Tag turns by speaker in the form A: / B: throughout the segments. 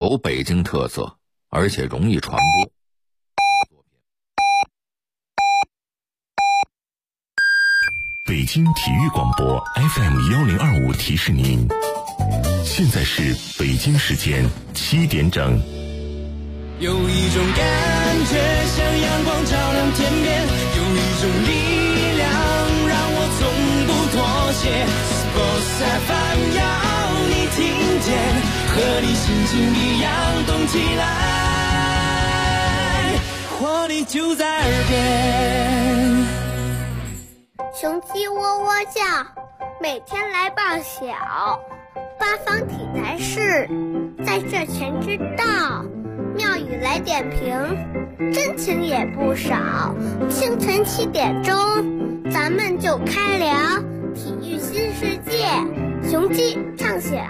A: 有北京特色，而且容易传播。
B: 北京体育广播 FM1025 提示您，现在是北京时间7点整。
C: 有一种感觉像阳光照亮天边，有一种力量让我从不妥协。Sports FM 要你听见，和你心情一样动起来，活力就在耳边。
D: 雄鸡喔喔叫，每天来报晓。八方体坛事，在这全知道。妙语来点评，真情也不少。清晨7点钟，咱们就开聊体育新世界，雄鸡唱晓。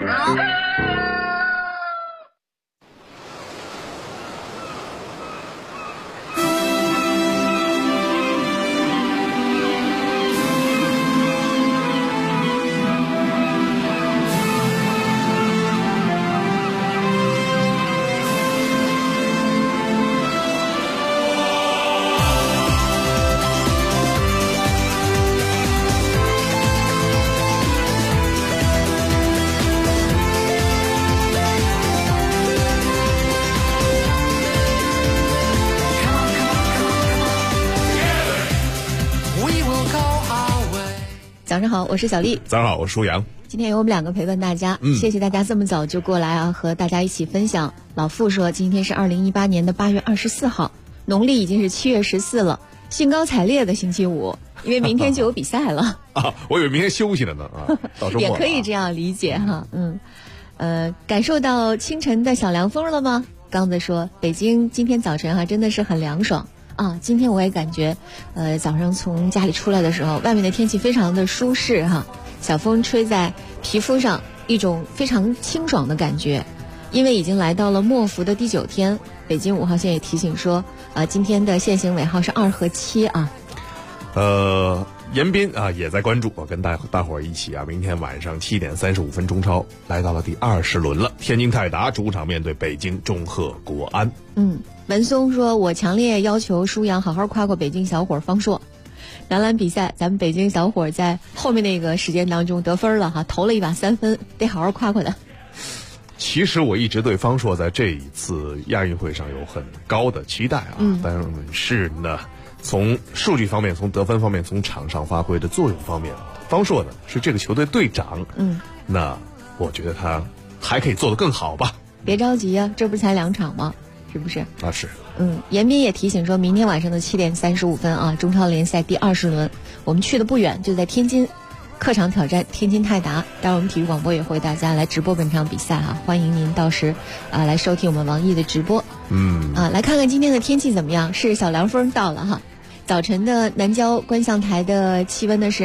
E: 早上好，我是小丽。
F: 早上好，我是舒阳。
E: 今天由我们2个陪伴大家，谢谢大家这么早就过来啊，和大家一起分享。老傅说今天是2018年的8月24号，农历已经是7月14了，兴高采烈的星期五，因为明天就有比赛了
F: 啊，我以为明天休息了呢啊，到周末
E: 也可以这样理解哈。感受到清晨的小凉风了吗？刚子说北京今天早晨真的是很凉爽啊，今天我也感觉早上从家里出来的时候，外面的天气非常的舒适哈，小风吹在皮肤上，一种非常清爽的感觉。因为已经来到了末伏的第9天，北京5号线也提醒说今天的限行尾号是2和7啊。
F: 严彬啊也在关注，我跟大伙儿一起明天晚上7点35分中超来到了第20轮了，天津泰达主场面对北京中赫国安。
E: 文松说，我强烈要求舒阳好好夸夸北京小伙方硕。男篮比赛，咱们北京小伙在后面那个时间当中得分了哈，投了一把3分，得好好夸夸他。
F: 其实我一直对方硕在这一次亚运会上有很高的期待但是呢，从数据方面，从得分方面，从场上发挥的作用方面，方硕呢是这个球队队长，那我觉得他还可以做得更好吧。
E: 别着急啊，这不是才2场吗？是不是？
F: 是。
E: 严彬也提醒说，明天晚上的7点35分中超联赛第20轮，我们去的不远，就在天津，客场挑战天津泰达。当然，我们体育广播也会为大家来直播本场比赛欢迎您到时来收听我们王毅的直播。来看看今天的天气怎么样？是小凉风到了哈。早晨的南郊观象台的气温呢是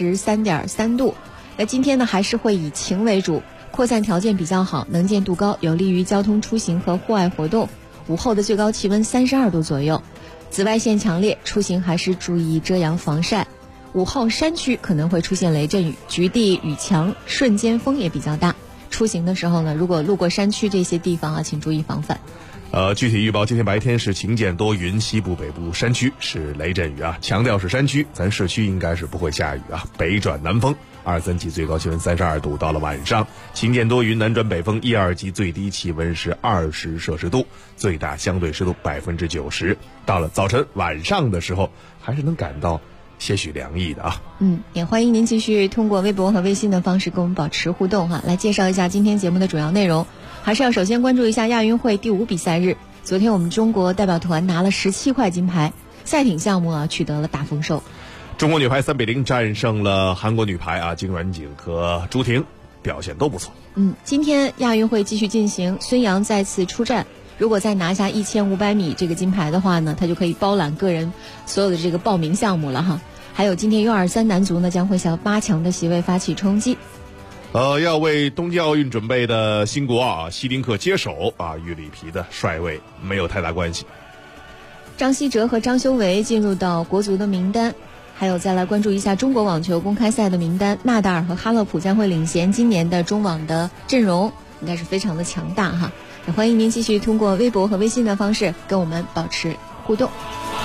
E: 23.3度。那今天呢还是会以晴为主，扩散条件比较好，能见度高，有利于交通出行和户外活动。午后的最高气温32度左右，紫外线强烈，出行还是注意遮阳防晒。午后山区可能会出现雷阵雨，局地雨强，瞬间风也比较大。出行的时候呢，如果路过山区这些地方请注意防范。
F: 具体预报，今天白天是晴间多云，西部北部山区是雷阵雨强调是山区，咱市区应该是不会下雨北转南风，2、3级最高气温32度，到了晚上晴间多云，南转北风1、2级最低气温是20摄氏度，最大相对湿度90%。到了早晨晚上的时候，还是能感到些许凉意的
E: 也欢迎您继续通过微博和微信的方式跟我们保持互动来介绍一下今天节目的主要内容。还是要首先关注一下亚运会第5比赛日，昨天我们中国代表团拿了17块金牌，赛艇项目取得了大丰收。
F: 中国女排3比0战胜了韩国女排金软景和朱婷，表现都不错。
E: 今天亚运会继续进行，孙杨再次出战，如果再拿下1500米这个金牌的话呢，他就可以包揽个人所有的这个报名项目了哈。还有今天 U23 男足呢将会向8强的席位发起冲击。
F: 要为东京奥运准备的新国希丁克接手与里皮的帅位没有太大关系。
E: 张稀哲和张修为进入到国足的名单。还有再来关注一下中国网球公开赛的名单，纳达尔和哈勒普将会领衔今年的中网的阵容，应该是非常的强大哈。 也欢迎您继续通过微博和微信的方式跟我们保持互动。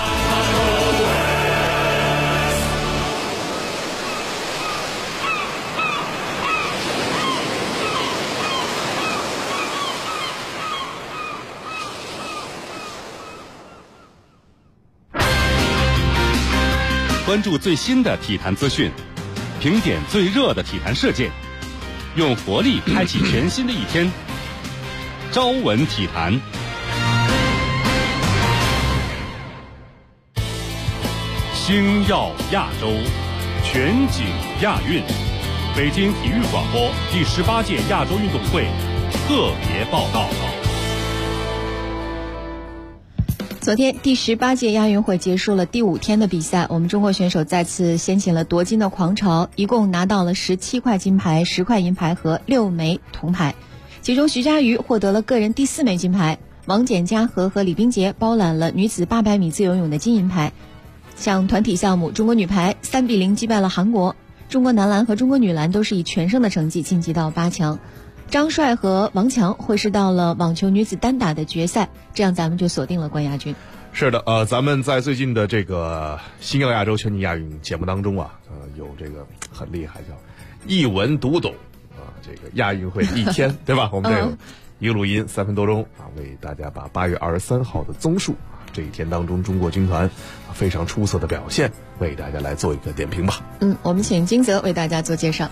G: 关注最新的体坛资讯，评点最热的体坛事件，用活力开启全新的一天。朝闻体坛，星耀亚洲，全景亚运。北京体育广播第18届亚洲运动会特别报道。
E: 昨天第18届亚运会结束了第5天的比赛，我们中国选手再次掀起了夺金的狂潮，一共拿到了17块金牌、10块银牌和6枚铜牌。其中徐嘉余获得了个人第4枚金牌，王简嘉禾和李冰洁包揽了女子800米自由泳的金银牌。像团体项目，中国女排3比0击败了韩国，中国男篮和中国女篮都是以全胜的成绩晋级到8强。张帅和王强会师到了网球女子单打的决赛，这样咱们就锁定了冠亚军。
F: 是的，咱们在最近的这个星耀亚洲全景亚运节目当中啊，有这个很厉害叫一文读懂啊，这个亚运会的一天，对吧？我们这个一个录音3分多钟啊，为大家把8月23号的综述这一天当中中国军团非常出色的表现为大家来做一个点评吧。
E: 我们请金泽为大家做介绍。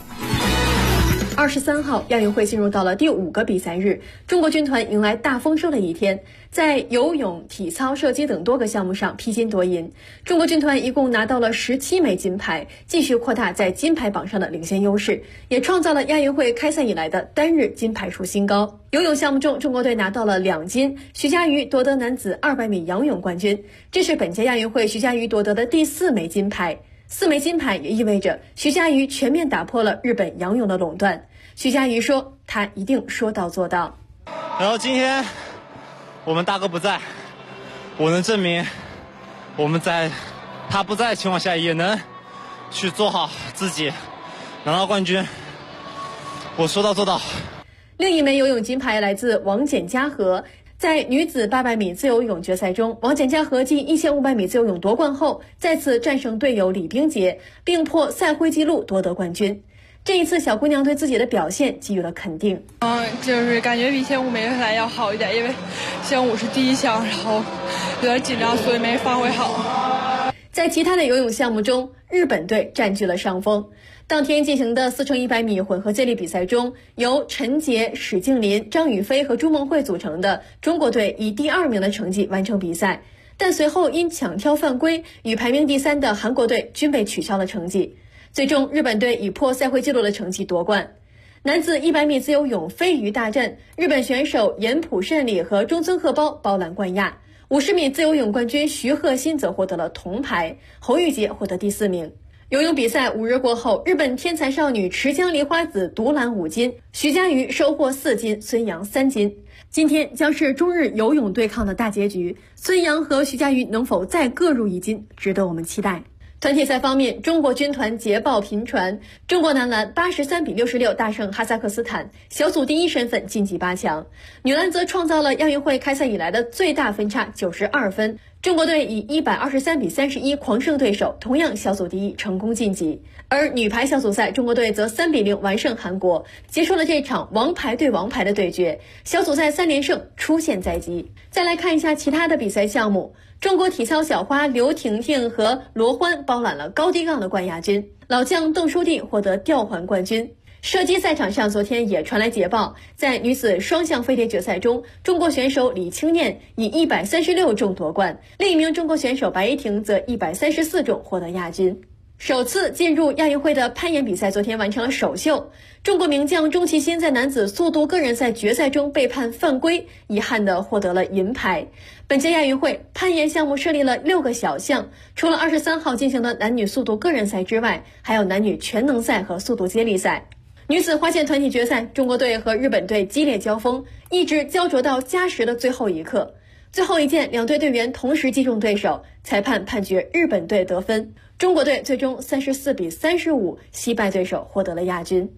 H: 23号，亚运会进入到了第5个比赛日，中国军团迎来大丰收的一天，在游泳、体操、射击等多个项目上披金夺银。中国军团一共拿到了17枚金牌，继续扩大在金牌榜上的领先优势，也创造了亚运会开赛以来的单日金牌数新高。游泳项目中，中国队拿到了2金，徐嘉余夺得男子200米仰泳冠军，这是本届亚运会徐嘉余夺得的第4枚金牌。4枚金牌也意味着徐嘉余全面打破了日本仰泳的垄断。徐嘉余说，他一定说到做到。
I: 然后今天我们大哥不在，我能证明我们在他不在的情况下也能去做好自己，拿到冠军，我说到做到。
H: 另一枚游泳金牌来自王简嘉禾。在女子800米自由泳决赛中，王简嘉禾继1500米自由泳夺冠后，再次战胜队友李冰洁，并破赛会纪录夺得冠军。这一次，小姑娘对自己的表现给予了肯定。
J: 就是感觉比1500米赛要好一点，因为1500是第一项，然后有点紧张，所以没发挥好。
H: 在其他的游泳项目中，日本队占据了上风。当天进行的4×100米混合接力比赛中，由陈杰、史静林、张雨霏和朱梦慧组成的中国队以第2名的成绩完成比赛，但随后因抢挑犯规与排名第3的韩国队均被取消了成绩。最终，日本队以破赛会纪录的成绩夺冠。男子100米自由泳飞鱼大战，日本选手岩浦胜里和中村鹤包包揽冠亚。50米自由泳冠军徐鹤新则获得了铜牌，侯玉洁获得第4名。游泳比赛5日过后，日本天才少女池江梨花子独揽5金，徐嘉余收获4金，孙杨3金。今天将是中日游泳对抗的大结局，孙杨和徐嘉余能否再各入1金，值得我们期待。团体赛方面，中国军团捷报频传，中国男篮83比66大胜哈萨克斯坦，小组第1身份晋级8强。女篮则创造了亚运会开赛以来的最大分差92分，中国队以123比31狂胜对手，同样小组第1，成功晋级。而女排小组赛，中国队则3比0完胜韩国，结束了这场王牌对王牌的对决，小组赛3连胜出线在即。再来看一下其他的比赛项目，中国体操小花刘婷婷和罗欢包揽了高低杠的冠亚军，老将邓书蒂获得吊环冠军。射击赛场上，昨天也传来捷报，在女子双项飞碟决赛中，中国选手李清念以136中夺冠，另一名中国选手白依婷则134中获得亚军。首次进入亚运会的攀岩比赛昨天完成了首秀，中国名将钟齐鑫在男子速度个人赛决赛中被判犯规，遗憾地获得了银牌。本届亚运会攀岩项目设立了6个小项，除了23号进行的男女速度个人赛之外，还有男女全能赛和速度接力赛。女子花剑团体决赛，中国队和日本队激烈交锋，一直焦灼到加时的最后一刻。最后一剑，2队队员同时击中对手，裁判判决日本队得分，中国队最终34比35击败对手，获得了亚军。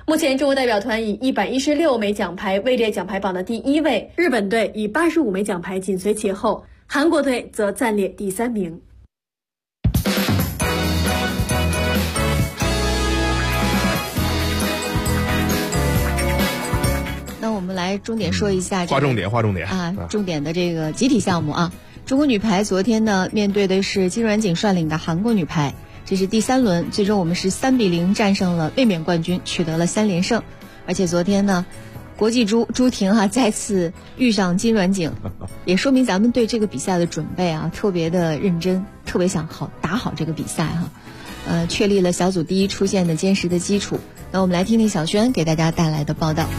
H: 目前中国代表团以116枚奖牌位列奖牌榜的第1位，日本队以85枚奖牌紧随其后，韩国队则暂列第3名。
E: 那我们来重点说一下
F: 划重点
E: 啊，重点的这个集体项目啊。中国女排昨天呢面对的是金软景率领的韩国女排，这是第3轮，最终我们是3比0战胜了卫冕冠军，取得了3连胜。而且昨天呢，国际朱婷再次遇上金软景，也说明咱们对这个比赛的准备啊特别的认真，特别想打好这个比赛确立了小组第1出线的坚实的基础。那我们来听听小轩给大家带来的报道。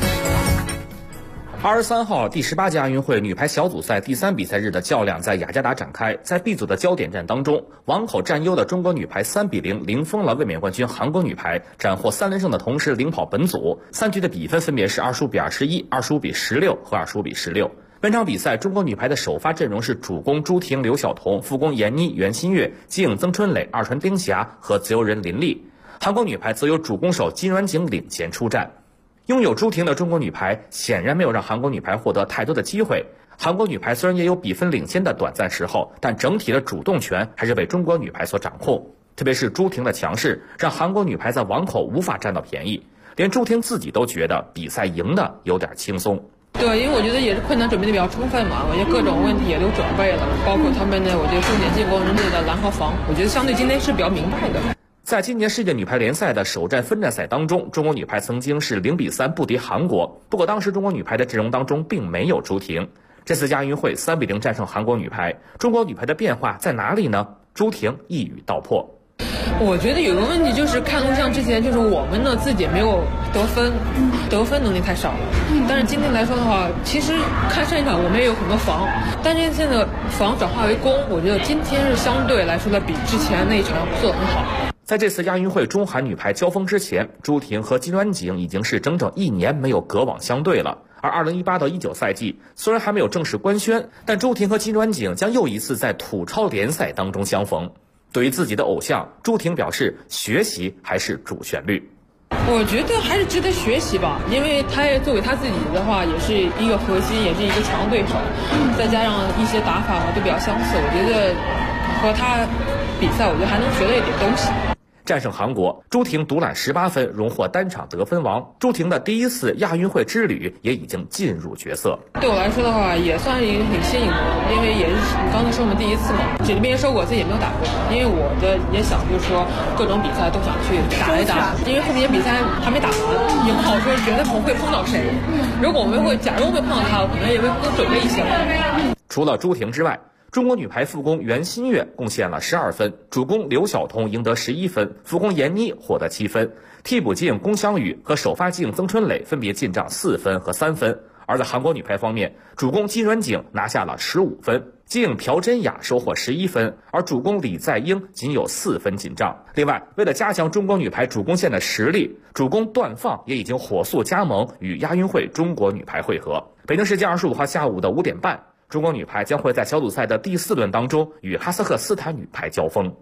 K: 23号第18届亚运会女排小组赛第3比赛日的较量在雅加达展开。在 B 组的焦点战当中，网口占优的中国女排3比0零封了卫冕冠军韩国女排，斩获3连胜的同时领跑本组。3局的比分分别是25比21、25比16和25比16。本场比赛，中国女排的首发阵容是主攻朱婷、刘晓彤，副攻闫妮、袁心玥，接应曾春蕾、二传丁霞和自由人林丽。韩国女排则由主攻手金软景领衔出战。拥有朱婷的中国女排显然没有让韩国女排获得太多的机会。韩国女排虽然也有比分领先的短暂时候，但整体的主动权还是被中国女排所掌控。特别是朱婷的强势，让韩国女排在网口无法占到便宜，连朱婷自己都觉得比赛赢的有点轻松。
L: 对，因为我觉得也是困难准备的比较充分嘛，我觉得各种问题也都准备了，包括他们的我觉得重点进攻人家的拦和防，我觉得相对今天是比较明白的。
K: 在今年世界女排联赛的首战分站赛当中，中国女排曾经是0比3不敌韩国，不过当时中国女排的阵容当中并没有朱婷。这次亚运会3比0战胜韩国女排，中国女排的变化在哪里呢？朱婷一语道破。
L: 我觉得有个问题就是看录像之前，就是我们呢自己没有得分能力太少了。但是今天来说的话，其实看上一场我们也有很多防，但是现在防转化为攻，我觉得今天是相对来说的比之前那一场做得很好。
K: 在这次亚运会中韩女排交锋之前，朱婷和金软景已经是整整1年没有隔网相对了。而2018到19赛季虽然还没有正式官宣，但朱婷和金软景将又一次在土超联赛当中相逢。对于自己的偶像，朱婷表示学习还是主旋律。
L: 我觉得还是值得学习吧，因为他也作为他自己的话，也是一个核心，也是一个强对手，再加上一些打法都比较相似，我觉得和他比赛，我觉得还能学到一点东西。
K: 战胜韩国，朱婷独揽18分，荣获单场得分王。朱婷的第1次亚运会之旅也已经进入角色。
L: 对我来说的话，也算是一个挺新颖的，因为也是刚才说我们第1次嘛，这里面说过自己也没有打过，因为我的也想就是说各种比赛都想去打一打，因为后面比赛还没打完，也不好说觉得我会碰到谁。如果我们假如会碰到他，我可能也会更准备一些。
K: 除了朱婷之外，中国女排副攻袁心玥贡献了12分，主攻刘晓彤赢得11分，副攻闫妮获得7分，替补镜龚湘雨和首发镜曾春蕾分别进账4分和3分。而在韩国女排方面，主攻金软景拿下了15分，镜朴真雅收获11分，而主攻李在英仅有4分进账。另外，为了加强中国女排主攻线的实力，主攻段放也已经火速加盟与亚运会中国女排会合。北京时间25号下午的5点半。中国女排将会在小组赛的第4轮当中与哈萨克斯坦女排交锋。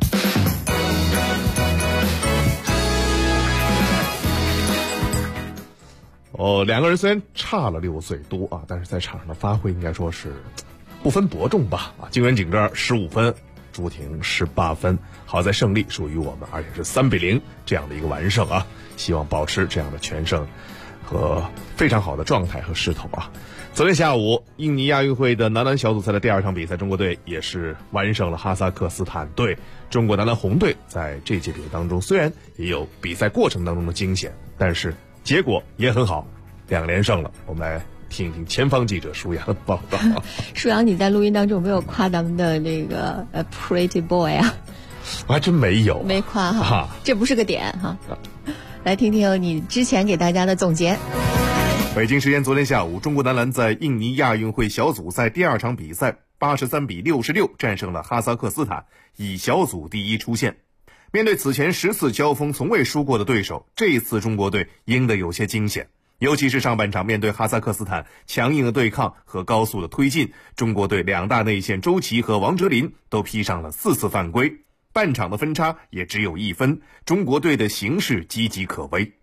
F: 两个人虽然差了6岁多啊，但是在场上的发挥应该说是不分伯仲吧。金软景这儿15分，朱婷18分，好在胜利属于我们，而且是3比0这样的一个完胜啊！希望保持这样的全胜和非常好的状态和势头啊！昨天下午，印尼亚运会的男篮小组赛的第2场比赛，中国队也是完胜了哈萨克斯坦队。中国男篮红队在这届比赛当中，虽然也有比赛过程当中的惊险，但是结果也很好，2连胜了。我们来听一听前方记者舒阳的报道。
E: 舒阳，你在录音当中有没有夸咱们的那个pretty boy 啊？
F: 我还真没有，
E: 没夸哈，这不是个点哈。来听听你之前给大家的总结。
F: 北京时间昨天下午，中国男篮在印尼亚运会小组赛第2场比赛83比66战胜了哈萨克斯坦，以小组第1出线。面对此前10次交锋从未输过的对手，这一次中国队赢得有些惊险。尤其是上半场面对哈萨克斯坦强硬的对抗和高速的推进，中国队2大内线周琦和王哲林都披上了4次犯规，半场的分差也只有1分，中国队的形势岌岌可危。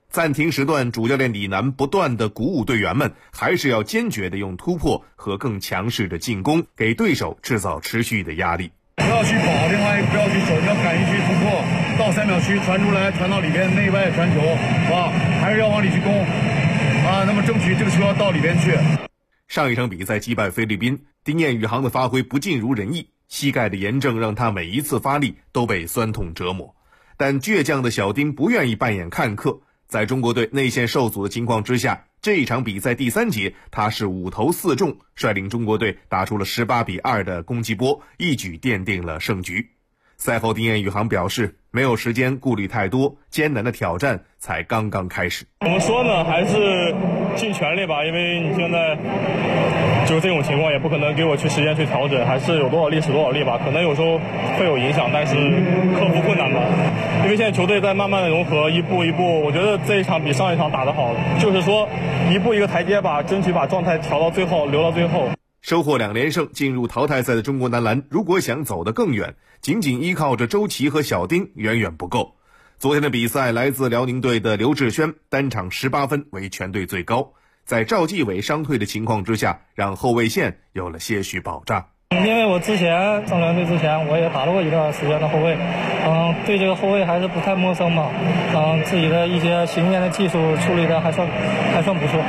F: 暂停时段，主教练李楠不断地鼓舞队员们，还是要坚决地用突破和更强势的进攻，给对手制造持续的压力。
M: 不要去跑，另外不要去守，要敢于去突破，到3秒区传出来，传到里边内外传球，还是要往里去攻那么争取这个球要到里边去。
F: 上一场比赛击败菲律宾，丁彦雨航的发挥不尽如人意，膝盖的炎症让他每一次发力都被酸痛折磨。但倔强的小丁不愿意扮演看客，在中国队内线受阻的情况之下，这一场比赛第3节他是5投4中，率领中国队打出了18-2的攻击波，一举奠定了胜局。赛后丁彦雨航表示，没有时间顾虑太多，艰难的挑战才刚刚开始。
N: 怎么说呢，还是尽全力吧，因为你现在就这种情况也不可能给我时间去调整，还是有多少力使多少力吧，可能有时候会有影响，但是克服困难吧。因为现在球队在慢慢的融合，一步一步，我觉得这一场比上一场打得好，就是说一步一个台阶吧，争取把状态调到最后，留到最后。
F: 收获2连胜进入淘汰赛的中国男篮，如果想走得更远，仅仅依靠着周琦和小丁远远不够。昨天的比赛，来自辽宁队的刘志轩单场18分为全队最高，在赵继伟伤退的情况之下，让后卫线有了些许保障。
O: 因为我之前上联队之前我也打过一段时间的后卫，对这个后卫还是不太陌生吧，自己的一些行面的技术处理的还算不错。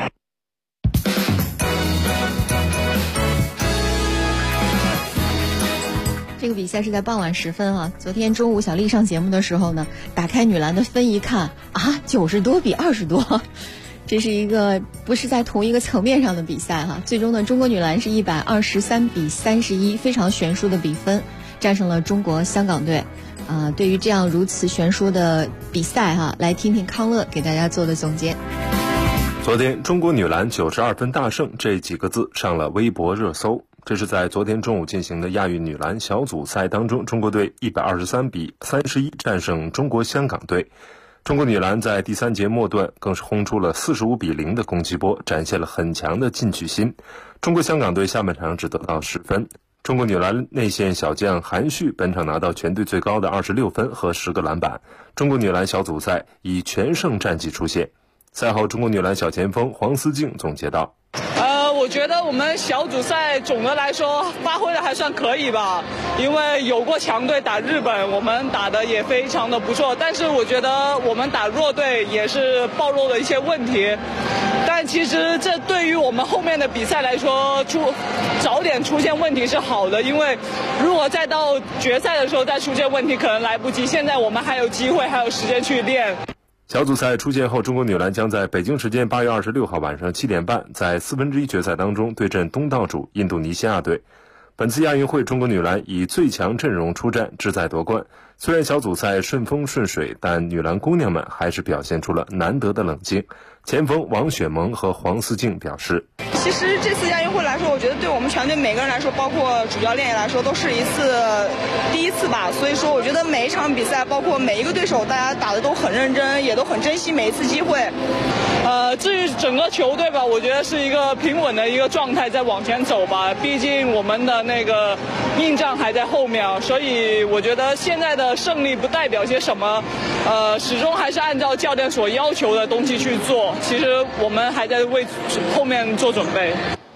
E: 这个比赛是在傍晚时分啊。昨天中午小丽上节目的时候呢，打开女篮的分一看90多比20多，这是一个不是在同一个层面上的比赛哈。最终呢，中国女篮是123比31，非常悬殊的比分战胜了中国香港队。对于这样如此悬殊的比赛哈，来听听康乐给大家做的总结。
P: 昨天中国女篮92分大胜这几个字上了微博热搜。这是在昨天中午进行的亚运女篮小组赛当中，中国队123比31战胜中国香港队。中国女篮在第3节末段更是轰出了45比0的攻击波，展现了很强的进取心。中国香港队下半场只得到10分。中国女篮内线小将韩旭本场拿到全队最高的26分和10个篮板。中国女篮小组赛以全胜战绩出现。赛后，中国女篮小前锋黄思静总结道：
Q: 我觉得我们小组赛总的来说发挥的还算可以吧，因为有过强队打日本，我们打的也非常的不错，但是我觉得我们打弱队也是暴露了一些问题，但其实这对于我们后面的比赛来说，早点出现问题是好的，因为如果再到决赛的时候再出现问题可能来不及，现在我们还有机会还有时间去练。
P: 小组赛出线后，中国女篮将在北京时间8月26号晚上7点半在1/4决赛当中对阵东道主印度尼西亚队。本次亚运会，中国女篮以最强阵容出战，志在夺冠。虽然小组赛顺风顺水，但女篮姑娘们还是表现出了难得的冷静。前锋王雪萌和黄思静表示，
R: 其实这次亚运会来说，我觉得对我们全队每个人来说，包括主教练也来说，都是第一次吧。所以说，我觉得每一场比赛，包括每一个对手，大家打的都很认真，也都很珍惜每一次机会。
Q: 至于整个球队吧，我觉得是一个平稳的一个状态在往前走吧。毕竟我们的那个硬仗还在后面，所以我觉得现在的胜利不代表些什么，始终还是按照教练所要求的东西去做。其实我们还在为后面做准备。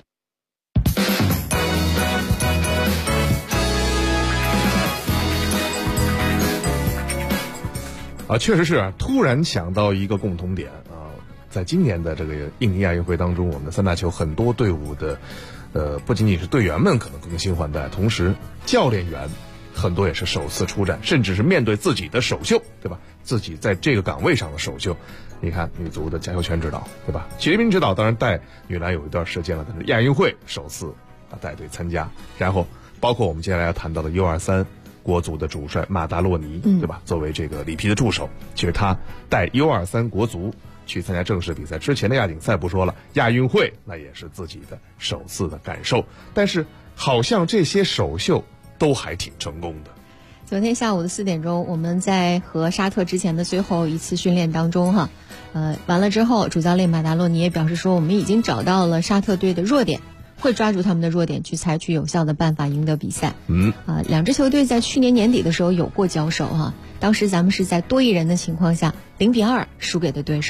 F: 确实是突然想到一个共同点在今年的这个印尼亚运会当中，我们的3大球很多队伍的不仅仅是队员们可能更新换代，同时教练员很多也是首次出战，甚至是面对自己的首秀，对吧？自己在这个岗位上的首秀。你看女足的贾秀全指导，对吧？徐立斌指导当然带女篮有一段时间了，但是亚运会首次带队参加。然后包括我们接下来要谈到的 U23 国足的主帅马达洛尼，对吧？作为这个里皮的助手，其实他带 U23 国足去参加正式比赛，之前的亚锦赛不说了，亚运会那也是自己的首次的感受。但是好像这些首秀都还挺成功的。
E: 昨天下午的4点钟，我们在和沙特之前的最后一次训练当中完了之后，主教练马达洛尼也表示说，我们已经找到了沙特队的弱点，会抓住他们的弱点去采取有效的办法赢得比赛。两支球队在去年年底的时候有过交手当时咱们是在多一人的情况下0比2输给的对手。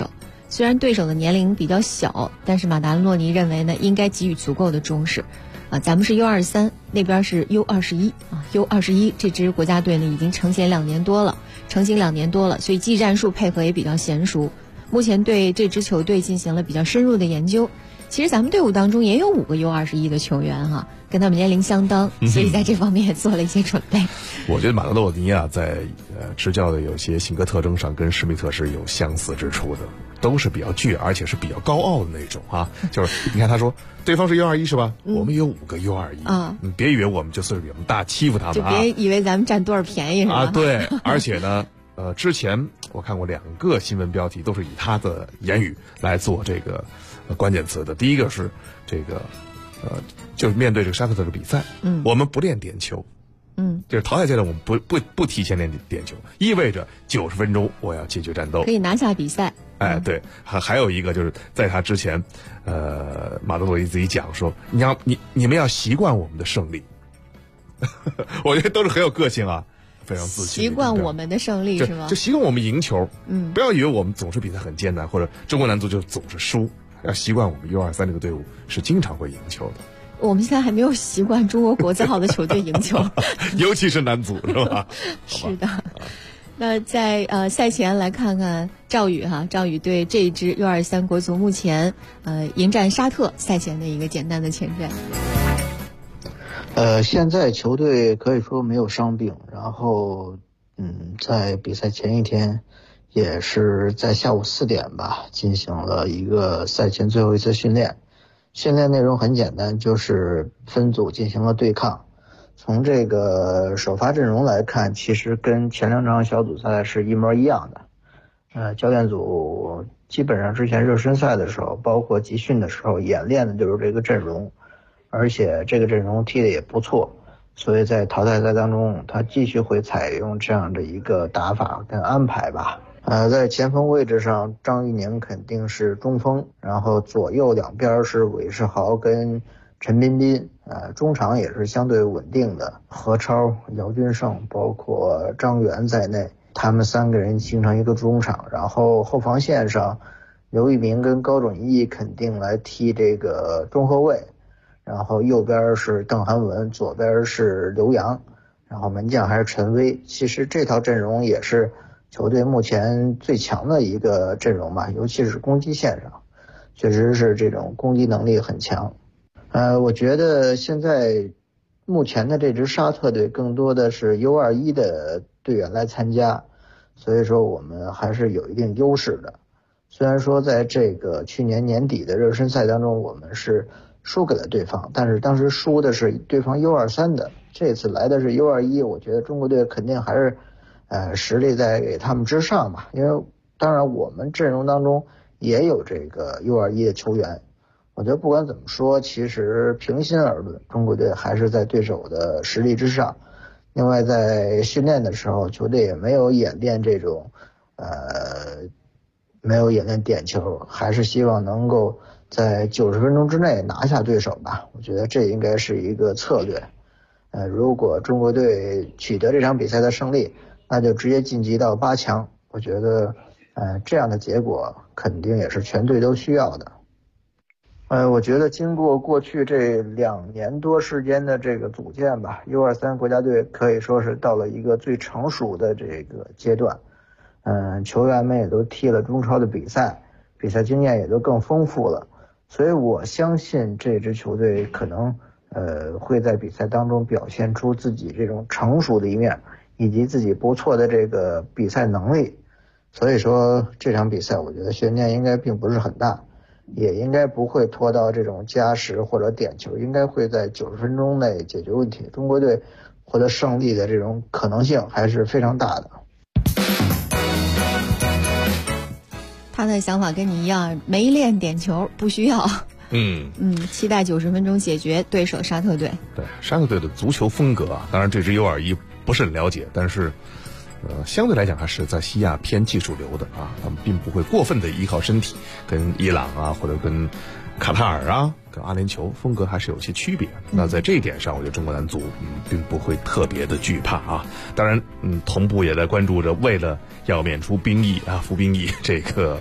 E: 虽然对手的年龄比较小，但是马达洛尼认为呢，应该给予足够的重视。咱们是 U23， 那边是 U21 啊 ，U21 这支国家队呢已经成型2年多了，所以技战术配合也比较娴熟。目前对这支球队进行了比较深入的研究。其实咱们队伍当中也有5个 U21 的球员哈，跟他们年龄相当，所以在这方面也做了一些准备。
F: 我觉得马德洛尼啊，在执教的有些性格特征上跟施密特是有相似之处的，都是比较倔，而且是比较高傲的那种啊。就是你看他说，对方是 U21 是吧？我们有5个 U21 啊，你别以为我们就岁数比我们大欺负他们啊，
E: 就别以为咱们占多少便宜是吧？
F: 啊，对，而且呢。之前我看过2个新闻标题，都是以他的言语来做这个关键词的。第一个是这个就是面对这个沙特的比赛，我们不练点球，就是淘汰阶段我们不提前练点球，意味着90分钟我要进去战斗，
E: 可以拿下比赛。
F: 哎，对，还有一个就是在他之前，马德洛尼自己讲说，你们要习惯我们的胜利，我觉得都是很有个性啊。非常自信，
E: 习惯我们的胜利是吗？
F: 就习惯我们赢球，不要以为我们总是比赛很艰难，或者中国男足就总是输，要习惯我们 U23这个队伍是经常会赢球的。
E: 我们现在还没有习惯中国国字号的球队赢球，
F: 尤其是男足是吧？
E: 是的。那在赛前来看看赵宇对这支 U23 国足目前迎战沙特赛前的一个简单的前瞻。
S: 现在球队可以说没有伤病，然后在比赛前一天，也是在下午4点吧，进行了一个赛前最后一次训练。训练内容很简单，就是分组进行了对抗。从这个首发阵容来看，其实跟前2场小组赛是一模一样的。教练组基本上之前热身赛的时候，包括集训的时候演练的就是这个阵容。而且这个阵容踢得也不错，所以在淘汰赛当中，他继续会采用这样的一个打法跟安排吧。在前锋位置上，张玉宁肯定是中锋，然后左右两边是韦世豪跟陈彬彬，中场也是相对稳定的，何超、姚军胜包括张元在内，他们3个人形成一个中场，然后后防线上，刘玉明跟高准翼肯定来踢这个中后卫。然后右边是邓涵文，左边是刘洋，然后门将还是陈威。其实这套阵容也是球队目前最强的一个阵容吧，尤其是攻击线上，确实是这种攻击能力很强。我觉得现在目前的这支沙特队更多的是 U21 的队员来参加，所以说我们还是有一定优势的。虽然说在这个去年年底的热身赛当中，我们是输给了对方，但是当时输的是对方 U23 的，这次来的是 U21， 我觉得中国队肯定还是实力在他们之上吧。因为当然我们阵容当中也有这个 U21 的球员，我觉得不管怎么说，其实平心而论，中国队还是在对手的实力之上。另外在训练的时候，球队也没有演练这种没有演练点球，还是希望能够在90分钟之内拿下对手吧，我觉得这应该是一个策略。如果中国队取得这场比赛的胜利，那就直接晋级到8强。我觉得，这样的结果肯定也是全队都需要的。我觉得经过过去这2年多时间的这个组建吧 ，U23 国家队可以说是到了一个最成熟的这个阶段。球员们也都踢了中超的比赛，比赛经验也都更丰富了。所以我相信这支球队可能会在比赛当中表现出自己这种成熟的一面，以及自己不错的这个比赛能力。所以说这场比赛我觉得悬念应该并不是很大，也应该不会拖到这种加时或者点球，应该会在90分钟内解决问题。中国队获得胜利的这种可能性还是非常大的。
E: 他的想法跟你一样，没练点球，不需要。期待90分钟解决对手沙特队。
F: 对，沙特队的足球风格啊，当然这支 U21不是很了解，但是相对来讲还是在西亚偏技术流的啊，他们并不会过分的依靠身体，跟伊朗啊或者跟卡塔尔啊跟阿联酋风格还是有些区别。那在这一点上，我觉得中国男足并不会特别的惧怕啊。当然同步也在关注着为了要免除兵役啊服兵役这个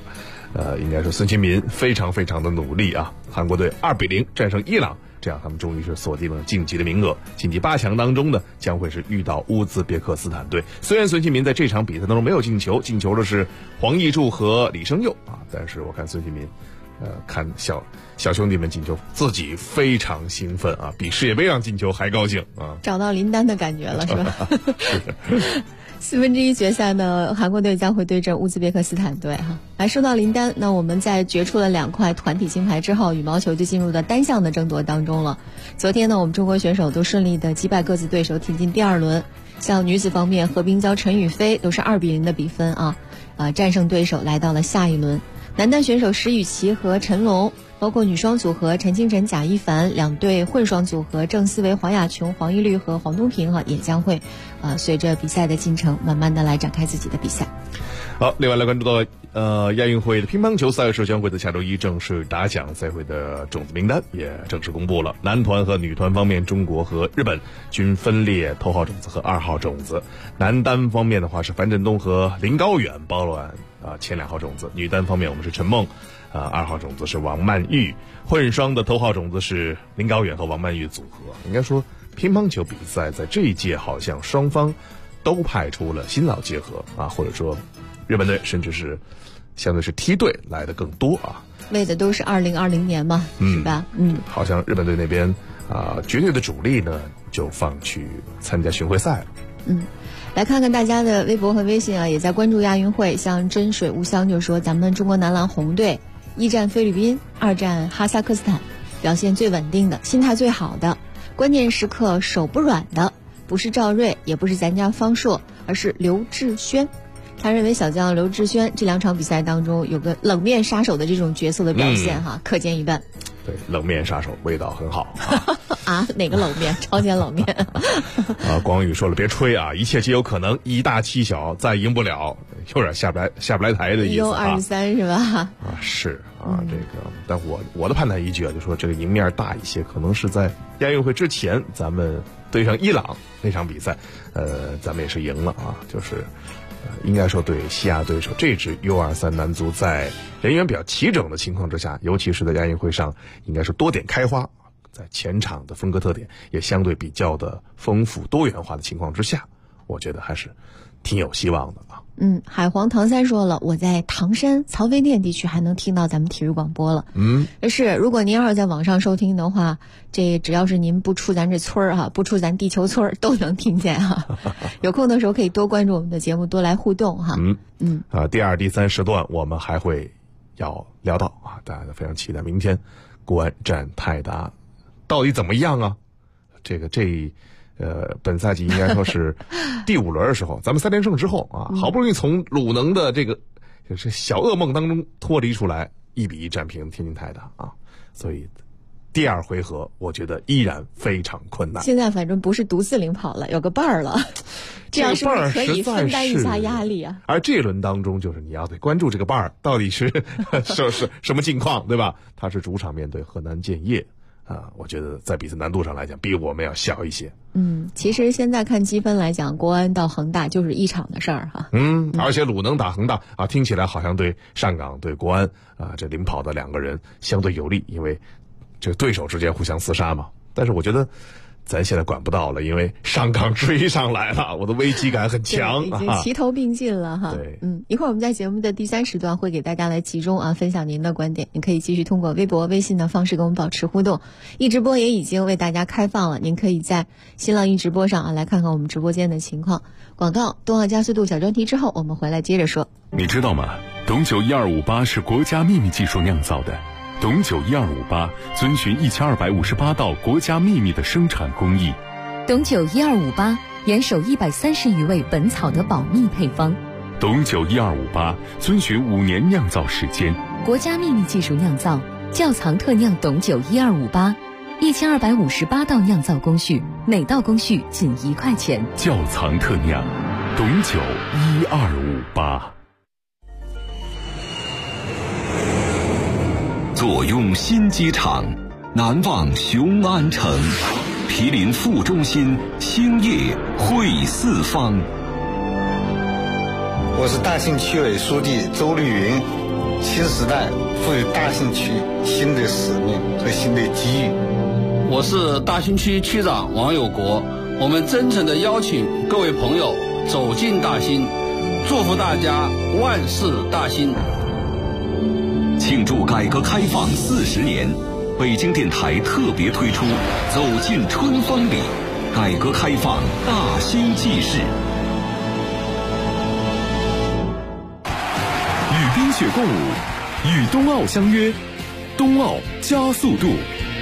F: 应该说孙兴民非常非常的努力啊，韩国队2-0战胜伊朗，这样他们终于是锁定了晋级的名额。晋级8强当中呢，将会是遇到乌兹别克斯坦队。虽然孙兴民在这场比赛当中没有进球，进球的是黄义柱和李胜佑啊，但是我看孙兴民看小兄弟们进球，自己非常兴奋啊，比世界杯上进球还高兴啊，
E: 找到林丹的感觉了是吧？1/4决赛呢，韩国队将会对阵乌兹别克斯坦队哈。来说到林丹，那我们在决出了2块团体金牌之后，羽毛球就进入到单项的争夺当中了。昨天呢，我们中国选手都顺利的击败各自对手，挺进第2轮。像女子方面，何冰娇、陈雨菲都是2-0的比分战胜对手，来到了下一轮。男单选手石宇奇和陈龙，包括女双组合陈清晨、贾一凡，2对混双组合郑思维、黄雅琼、黄一律和黄东萍也将会随着比赛的进程慢慢的来展开自己的比赛。
F: 好，另外来关注到亚运会的乒乓球赛事将会在下周一正式打响，赛会的种子名单也正式公布了。男团和女团方面，中国和日本均分列头号种子和2号种子。男单方面的话是樊振东和林高远包揽前2号种子。女单方面我们是陈梦，2号种子是王曼玉。混双的头号种子是林高远和王曼玉组合。应该说乒乓球比赛在这一届好像双方都派出了新老结合或者说日本队甚至是相对是梯队来的更多
E: 为的都是2020年嘛，是吧？
F: 好像日本队那边绝对的主力呢就放去参加巡回赛了。
E: 来看看大家的微博和微信也在关注亚运会。像真水无香就说，咱们中国男篮红队1战菲律宾，2战哈萨克斯坦，表现最稳定的，心态最好的，关键时刻手不软的，不是赵睿，也不是咱家方硕，而是刘志轩。他认为小将刘志轩这2场比赛当中有个冷面杀手的这种角色的表现可见一斑。
F: 对，冷面杀手味道很好
E: 哪个冷面？超级冷面
F: 光宇说了别吹一切皆有可能，以大欺小，再赢不了，有点下不来台的意思
E: 1-23是吧？
F: 是这个，但我的判断依据就说这个赢面大一些，可能是在亚运会之前咱们对上伊朗那场比赛，咱们也是赢了就是应该说对西亚对手这支 U23 男足在人员比较齐整的情况之下，尤其是在亚运会上应该是多点开花，在前场的风格特点也相对比较的丰富多元化的情况之下，我觉得还是挺有希望的
E: 海皇唐三说了，我在唐山曹妃甸地区还能听到咱们体育广播了。是，如果您要是在网上收听的话，这只要是您不出咱这村儿不出咱地球村都能听见有空的时候可以多关注我们的节目，多来互动
F: 第2、第3时段我们还会要聊到大家都非常期待明天国安战泰达到底怎么样本赛季应该说是第5轮的时候，咱们3连胜之后好不容易从鲁能的这个就是小噩梦当中脱离出来，1-1战平天津泰达所以第2回合我觉得依然非常困难。
E: 现在反正不是独自领跑了，有个伴儿了，这样是不是可以分担一下压力
F: 而这一轮当中，就是你要得关注这个伴儿到底是什么境况，对吧？他是主场面对河南建业我觉得在比赛难度上来讲比我们要小一些。
E: 其实现在看积分来讲，国安到恒大就是1场的事儿
F: 而且鲁能打恒大听起来好像对上港对国安这领跑的2个人相对有利，因为这个对手之间互相厮杀嘛。但是我觉得咱现在管不到了，因为上港追上来了，我的危机感很强，
E: 已经齐头并进了
F: 对，
E: 一会儿我们在节目的第3时段会给大家来集中分享您的观点，您可以继续通过微博、微信的方式跟我们保持互动。一直播也已经为大家开放了，您可以在新浪一直播上来看看我们直播间的情况。广告，东奥加速度小专题之后，我们回来接着说。
B: 你知道吗？董酒1258是国家秘密技术酿造的。董酒1258遵循1258道国家秘密的生产工艺。
T: 董酒1258严守130余味本草的保密配方。
B: 董酒1258遵循5年酿造时间，
T: 国家秘密技术酿造，窖藏特酿董酒1258，1258道酿造工序，每道工序仅1块钱。
B: 窖藏特酿，董酒1258。
U: 坐拥新机场，南望雄安城，毗邻副中心，兴业汇四方。
V: 我是大庆区委书记周绿云，
A: 新时代赋予大兴区新的使命和新的机遇。
V: 我是大兴区区长王有国，我们真诚地邀请各位朋友走进大兴，祝福大家万事大兴。
U: 庆祝改革开放40年，北京电台特别推出《走进春风里》，改革开放大兴纪事。
B: 与冰雪共舞，与冬奥相约，冬奥加速度。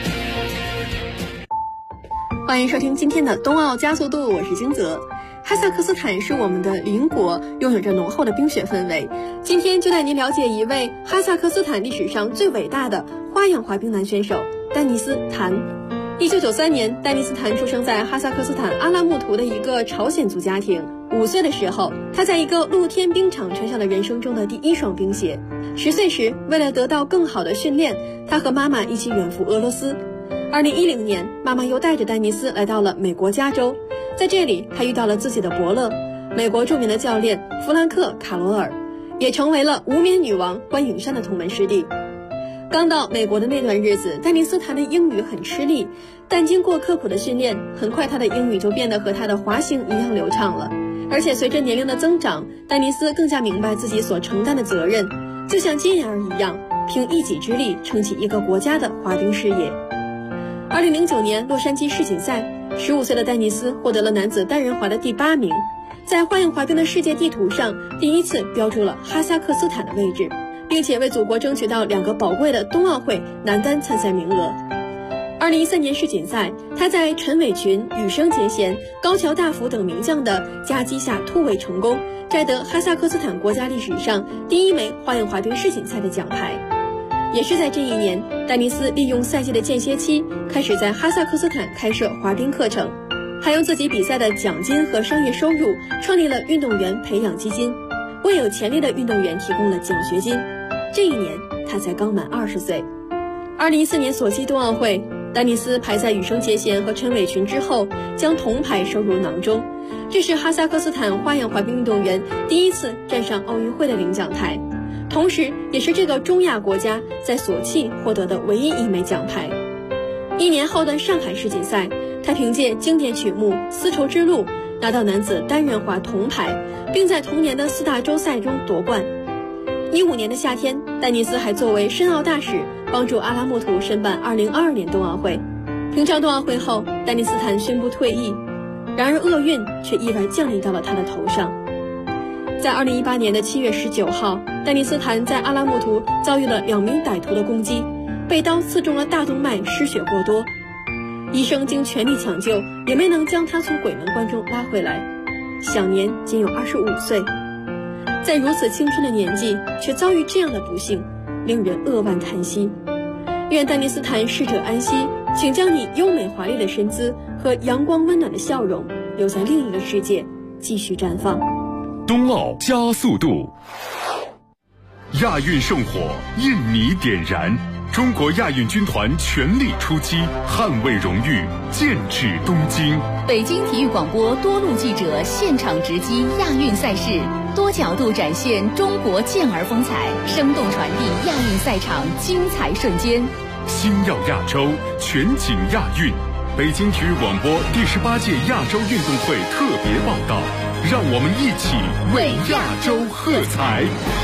H: 欢迎收听今天的冬奥加速度，我是金泽。哈萨克斯坦是我们的邻国，拥有着浓厚的冰雪氛围。今天就带您了解一位哈萨克斯坦历史上最伟大的花样滑冰男选手丹尼斯坦。1993年，丹尼斯坦出生在哈萨克斯坦阿拉木图的一个朝鲜族家庭。5岁的时候，他在一个露天冰场穿上了人生中的第一双冰鞋。10岁时，为了得到更好的训练，他和妈妈一起远赴俄罗斯。2010年，妈妈又带着丹尼斯来到了美国加州。在这里，他遇到了自己的伯乐，美国著名的教练弗兰克·卡罗尔，也成为了无冕女王关颖珊的同门师弟。刚到美国的那段日子，丹尼斯谈的英语很吃力，但经过刻苦的训练，很快他的英语就变得和他的滑行一样流畅了。而且随着年龄的增长，丹尼斯更加明白自己所承担的责任，就像金妍儿一样，凭一己之力撑起一个国家的滑冰事业。2009年洛杉矶世锦赛，15岁的丹尼斯获得了男子单人滑的第8名，在花样滑冰的世界地图上第一次标注了哈萨克斯坦的位置，并且为祖国争取到2个宝贵的冬奥会男单参赛名额。2013年世锦赛，他在陈伟群、羽生结弦、高桥大辅等名将的夹击下突围成功，摘得哈萨克斯坦国家历史上第1枚花样滑冰世锦赛的奖牌。也是在这一年，丹尼斯利用赛季的间歇期，开始在哈萨克斯坦开设滑冰课程，还用自己比赛的奖金和商业收入创立了运动员培养基金，为有潜力的运动员提供了奖学金。这一年，他才刚满20岁。2014年索契冬奥会，丹尼斯排在羽生结弦和陈伟群之后，将铜牌收入囊中。这是哈萨克斯坦花样滑冰运动员第一次站上奥运会的领奖台，同时也是这个中亚国家在索契获得的唯一1枚奖牌。1年后的上海世锦赛，他凭借经典曲目《丝绸之路》拿到男子单人滑铜牌，并在同年的4大洲赛中夺冠。15年的夏天，丹尼斯还作为申奥大使，帮助阿拉木图申办2022年冬奥会。平昌冬奥会后，丹尼斯坦宣布退役，然而厄运却意外降临到了他的头上。在2018年的7月19号，丹尼斯坦在阿拉木图遭遇了2名歹徒的攻击，被刀刺中了大动脉，失血过多。医生经全力抢救，也没能将他从鬼门关中拉回来，享年仅有25岁。在如此青春的年纪，却遭遇这样的不幸，令人扼腕叹息。愿丹尼斯坦逝者安息，请将你优美华丽的身姿和阳光温暖的笑容留在另一个世界，继续绽放。
B: 冬奥加速度，亚运圣火印尼点燃，中国亚运军团全力出击，捍卫荣誉，剑指东京。
T: 北京体育广播多路记者现场直击亚运赛事，多角度展现中国健儿风采，生动传递亚运赛场精彩瞬间。
B: 星耀亚洲，全景亚运。北京体育广播第18届亚洲运动会特别报道，让我们一起为亚洲喝彩。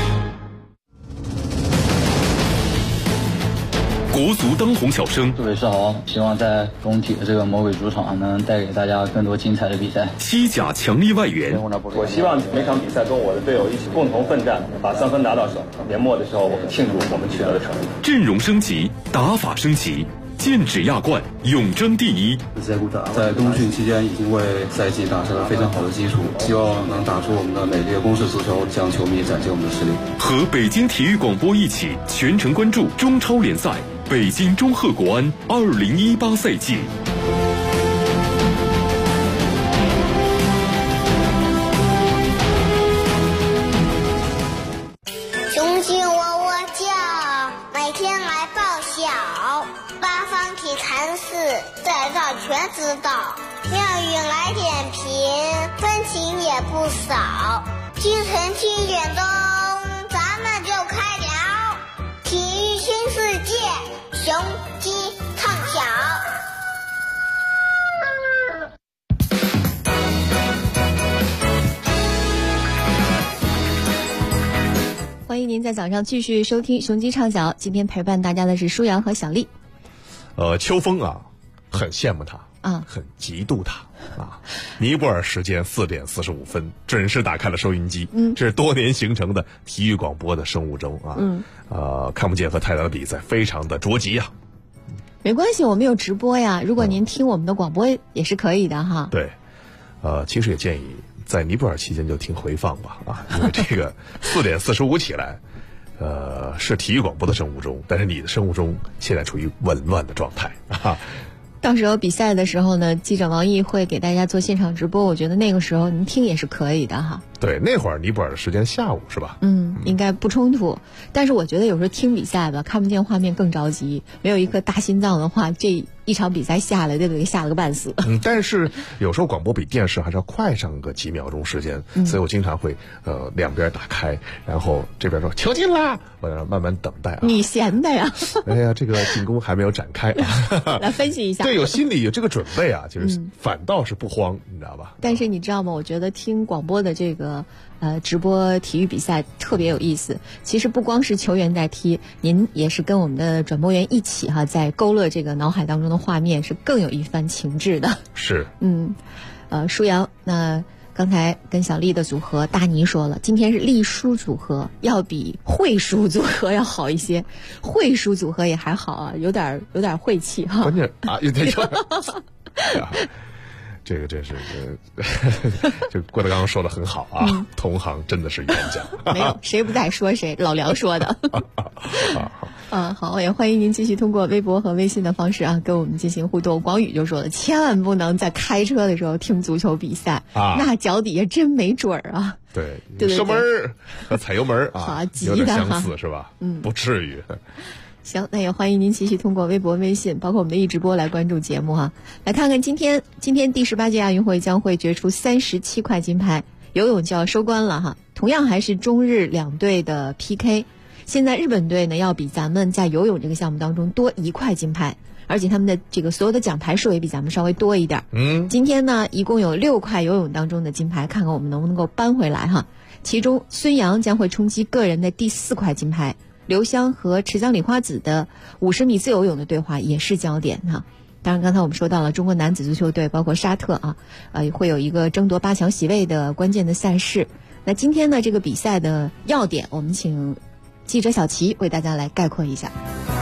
B: 国足当红小生，
W: 各位是好，希望在工体的这个魔鬼主场能带给大家更多精彩的比赛。
B: 西甲强力外援，
X: 我希望每场比赛跟我的队友一起共同奋战，把3分拿到手。年末的时候，我们庆祝我们取得的成绩。
B: 阵容升级，打法升级，剑指亚冠，永争第一。
W: 在冬训期间已经为赛季打下了非常好的基础，希望能打出我们的美丽的攻势足球，向球迷展现我们的实力。
B: 和北京体育广播一起全程关注中超联赛北京中赫国安2018赛季。
D: 雄鸡喔喔叫，每天来报晓，八方体坛事，在这全知道。妙语来点评，分情也不少。清晨7点钟，咱们就开聊。 新世界，雄鸡唱晓。
E: 欢迎您在早上继续收听雄鸡唱晓，今天陪伴大家的是舒阳和小丽。
F: 秋风啊，很羡慕他
E: 啊，
F: 很嫉妒他啊。尼泊尔时间4点45分，准时打开了收音机。这是多年形成的体育广播的生物钟啊。看不见和泰达的比赛非常的着急啊。
E: 没关系，我们有直播呀。如果您听我们的广播也是可以的哈。
F: 对，其实也建议在尼泊尔期间就听回放吧啊，因为这个4点45起来。是体育广播的生物钟，但是你的生物钟现在处于紊乱的状态啊。
E: 到时候比赛的时候呢，记者王毅会给大家做现场直播，我觉得那个时候您听也是可以的哈。
F: 对，那会儿尼泊尔的时间下午是吧？
E: 应该不冲突。但是我觉得有时候听比赛吧，看不见画面更着急。没有一颗大心脏的话，这一场比赛下来，得给吓了个半死。
F: 但是有时候广播比电视还是要快上个几秒钟时间，所以我经常会两边打开，然后这边说球进啦，我要慢慢等待啊。
E: 你闲的呀？
F: 哎呀，这个进攻还没有展开啊。
E: 来分析一下。
F: 对，有心里有这个准备啊，就是反倒是不慌，你知道吧？
E: 但是你知道吗？我觉得听广播的这个直播体育比赛特别有意思。其实不光是球员在踢，您也是跟我们的转播员一起哈，在勾勒这个脑海当中的画面，是更有一番情致的。
F: 是。
E: 舒阳，那刚才跟小丽的组合大妮说了，今天是丽舒组合，要比会舒组合要好一些。会舒组合也还好啊，有点晦气哈。
F: 关键啊，有点。这个真是，这郭德纲说的很好啊，同行真的是冤家。
E: 没有，谁不在说谁，老梁说的。好，也欢迎您继续通过微博和微信的方式啊，跟我们进行互动。广宇就说了，千万不能在开车的时候听足球比赛啊，那脚底下真没准儿啊。
F: 对，射门和踩油门啊，有点相似是吧？不至于。
E: 行，那也欢迎您继续通过微博、微信，包括我们的直播来关注节目哈。来看看今天第18届亚运会将会决出37块金牌，游泳就要收官了哈。同样还是中日两队的 PK， 现在日本队呢要比咱们在游泳这个项目当中多1块金牌，而且他们的这个所有的奖牌数也比咱们稍微多一点。今天呢一共有6块游泳当中的金牌，看看我们能不能够扳回来哈。其中孙杨将会冲击个人的第4块金牌。刘湘和池江李花子的50米自由泳的对话也是焦点哈。当然，刚才我们说到了中国男子足球队，包括沙特啊，会有一个争夺8强席位的关键的赛事。那今天呢，这个比赛的要点，我们请记者小齐为大家来概括一下。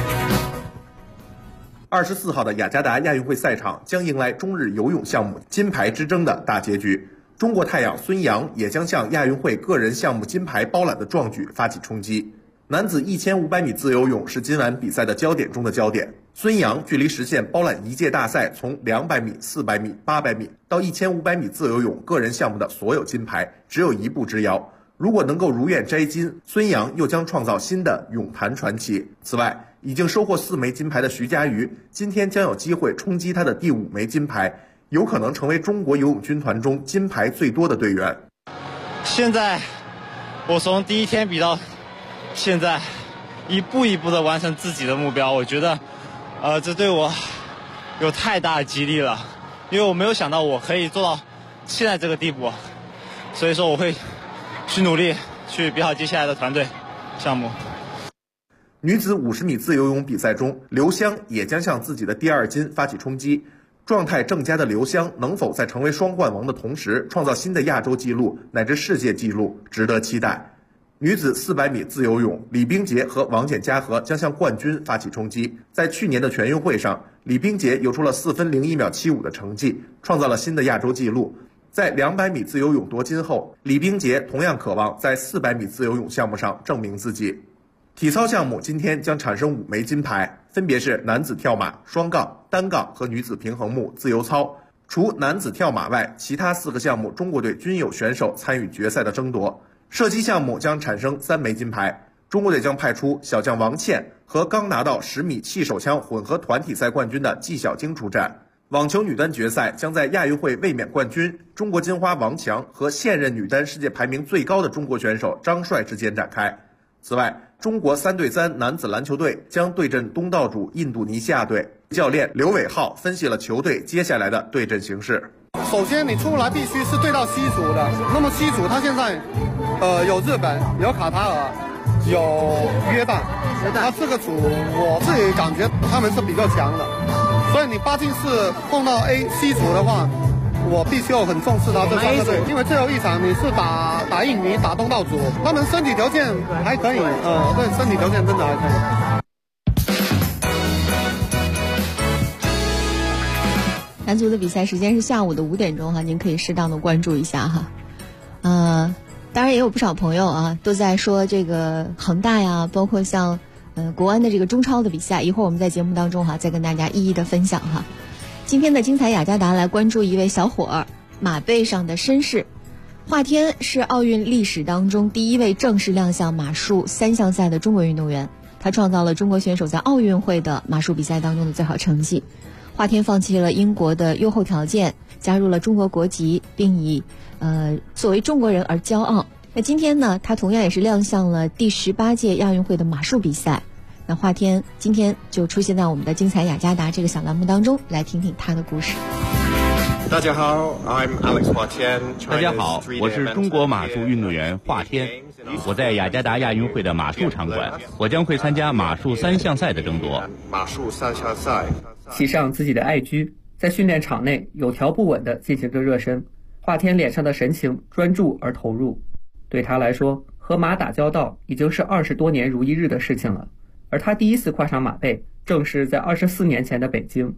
C: 24号的雅加达亚运会赛场将迎来中日游泳项目金牌之争的大结局。中国太阳孙杨也将向亚运会个人项目金牌包揽的壮举发起冲击。男子1500米自由泳是今晚比赛的焦点中的焦点。孙杨距离实现包揽一届大赛从200米、400米、800米到1500米自由泳个人项目的所有金牌只有一步之遥。如果能够如愿摘金，孙杨又将创造新的泳坛传奇。此外，已经收获4枚金牌的徐嘉余，今天将有机会冲击他的第5枚金牌，有可能成为中国游泳军团中金牌最多的队员。
G: 现在我从第一天比到现在，一步一步的完成自己的目标，我觉得这对我有太大的激励了，因为我没有想到我可以做到现在这个地步，所以说我会去努力去比好接下来的团队项目。
C: 女子50米自由泳比赛中，刘湘也将向自己的第2金发起冲击。状态正佳的刘湘能否在成为双冠王的同时创造新的亚洲纪录乃至世界纪录，值得期待。女子400米自由泳，李冰洁和王简嘉禾将向冠军发起冲击。在去年的全运会上，李冰洁游出了4分01秒75的成绩，创造了新的亚洲纪录。在200米自由泳夺金后，李冰洁同样渴望在400米自由泳项目上证明自己。体操项目今天将产生5枚金牌，分别是男子跳马、双杠、单杠和女子平衡木、自由操。除男子跳马外，其他4个项目中国队均有选手参与决赛的争夺。射击项目将产生3枚金牌，中国队将派出小将王倩和刚拿到10米气手枪混合团体赛冠军的纪晓晶出战。网球女单决赛将在亚运会卫冕冠军中国金花王强和现任女单世界排名最高的中国选手张帅之间展开。 此外，中国3对3男子篮球队将对阵东道主印度尼西亚队。教练刘伟浩分析了球队接下来的对阵形势。
I: 首先，你出来必须是对到西组的。那么西组他现在，有日本，有卡塔尔，有约旦。那这个组我自己感觉他们是比较强的，所以你8进4碰到 C 组的话，我必须要很重视他这3个队，因为最后一场你是打印尼打东道主，他们身体条件还可以，对，身体条件真的还可以。
E: 男足的比赛时间是下午的5点钟哈，您可以适当的关注一下哈。当然也有不少朋友啊都在说这个恒大呀，包括像国安的这个中超的比赛，一会儿我们在节目当中哈再跟大家一一的分享哈。今天的精彩雅加达来关注一位小伙儿马背上的身世。华天是奥运历史当中第一位正式亮相马术3项赛的中国运动员，他创造了中国选手在奥运会的马术比赛当中的最好成绩。华天放弃了英国的优厚条件，加入了中国国籍，并以作为中国人而骄傲。那今天呢，他同样也是亮相了第18届亚运会的马术比赛。那华天今天就出现在我们的精彩雅加达这个小栏目当中，来听听他的故事。
J: 大家好 ，I'm Alex 华天。
K: 大家好，我是中国马术运动员华天。我在雅加达亚运会的马术场馆，我将会参加马术3项赛的争夺。
J: 马术3项赛。
L: 骑上自己的爱驹，在训练场内有条不紊地进行着热身。华天脸上的神情专注而投入，对他来说，和马打交道已经是20多年如一日的事情了。而他第一次跨上马背，正是在24年前的北京。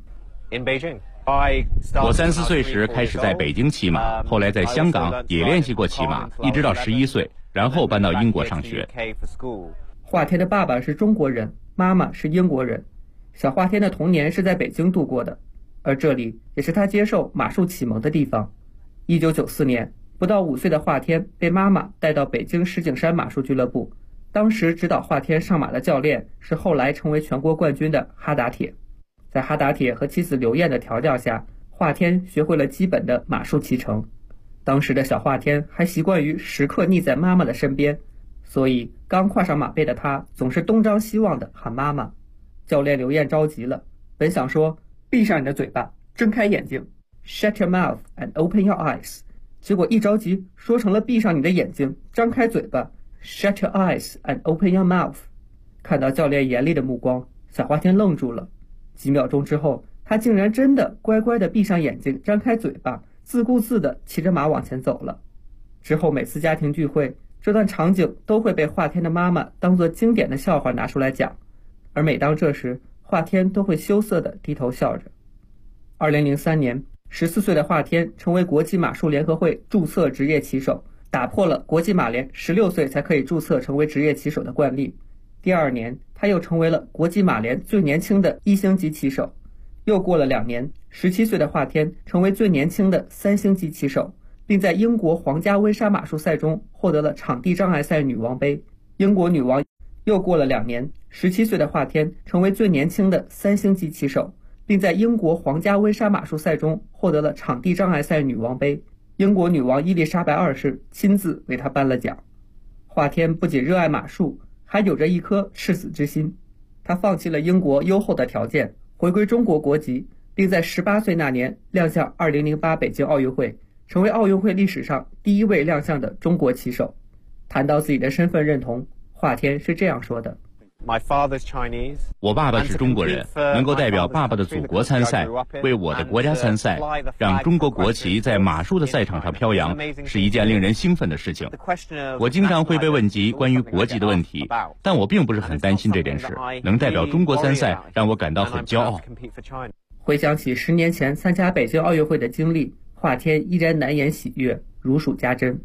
K: 我3、4岁时开始在北京骑马，后来在香港也练习过骑马，一直到11岁，然后搬到英国上学。
L: 华天的爸爸是中国人，妈妈是英国人。小华天的童年是在北京度过的，而这里也是他接受马术启蒙的地方。1994年，不到5岁的华天被妈妈带到北京石景山马术俱乐部，当时指导华天上马的教练是后来成为全国冠军的哈达铁。在哈达铁和妻子刘艳的调教下，华天学会了基本的马术骑乘。当时的小华天还习惯于时刻腻在妈妈的身边，所以刚跨上马背的他总是东张西望地喊妈妈。教练刘艳着急了，本想说闭上你的嘴巴，睁开眼睛 Shut your mouth and open your eyes， 结果一着急说成了闭上你的眼睛，张开嘴巴 Shut your eyes and open your mouth。 看到教练严厉的目光，小华天愣住了。几秒钟之后，他竟然真的乖乖地闭上眼睛，张开嘴巴，自顾自地骑着马往前走了。之后每次家庭聚会，这段场景都会被华天的妈妈当作经典的笑话拿出来讲，而每当这时，华天都会羞涩地低头笑着。2003年，14岁的华天成为国际马术联合会注册职业骑手，打破了国际马联16岁才可以注册成为职业骑手的惯例。第2年，他又成为了国际马联最年轻的1星级骑手。又过了2年，17岁的华天成为最年轻的3星级骑手，并在英国皇家温莎马术赛中获得了场地障碍赛女王杯。英国女王。又过了2年，17岁的华天成为最年轻的3星级骑手，并在英国皇家温莎马术赛中获得了场地障碍赛女王杯。英国女王伊丽莎白2世亲自为他颁了奖。华天不仅热爱马术，还有着一颗赤子之心。他放弃了英国优厚的条件，回归中国国籍，并在18岁那年亮相2008北京奥运会，成为奥运会历史上第一位亮相的中国骑手。谈到自己的身份认同，华天是这样说的：
K: 我爸爸是中国人，能够代表爸爸的祖国参赛，为我的国家参赛，让中国国旗在马术的赛场上飘扬，是一件令人兴奋的事情。我经常会被问及关于国籍的问题，但我并不是很担心这件事。能代表中国参赛，让我感到很骄傲。
L: 回想起10年前参加北京奥运会的经历，华天依然难言喜悦，如数家珍。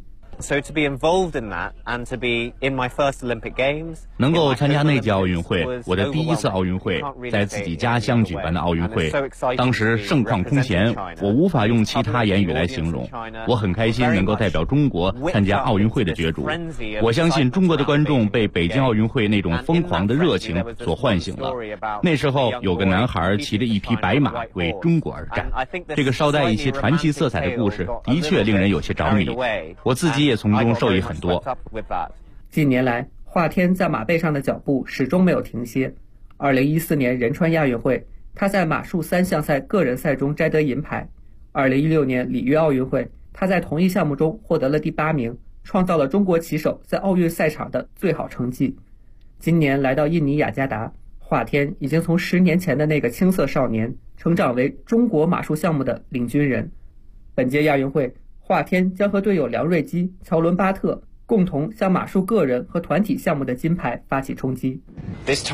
K: 能够参加那届奥运会，我的第一次奥运会，在自己家乡举办的奥运会，当时盛况空前，我无法用其他言语来形容。我很开心能够代表中国参加奥运会的角逐。我相信中国的观众被北京奥运会那种疯狂的热情所唤醒了。那时候有个男孩骑着一匹白马为中国而战，这个稍带一些传奇色彩的故事的确令人有些着迷，我自己也从中受益很多。
L: 近年来， 华天在马背上的脚步始终没有停歇。2014年仁川亚运会，他在马术3项赛个人赛中摘得银牌。2016年里约奥运会，他在同一项目中获得了第8名，创造了中国骑手在奥运赛场的最好成绩。今年来到印尼雅加达，华天已经从10年前的那个青涩少年成长为中国马术项目的领军人。本届亚运会，华天将和队友梁瑞基、乔伦巴特共同向马术个人和团体项目的金牌发起冲击。
K: 这次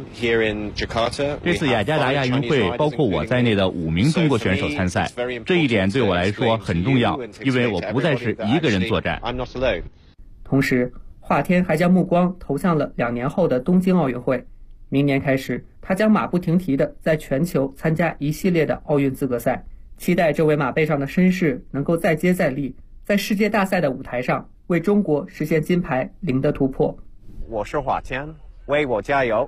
K: 雅加达亚运会包括我在内的5名中国选手参赛，这一点对我来说很重要，因为我不再是一个人作战。
L: 同时，华天还将目光投向了2年后的东京奥运会。明年开始，他将马不停蹄地在全球参加一系列的奥运资格赛，期待这位马背上的绅士能够再接再厉，在世界大赛的舞台上为中国实现金牌0的突破。
J: 我是华天，为我加油！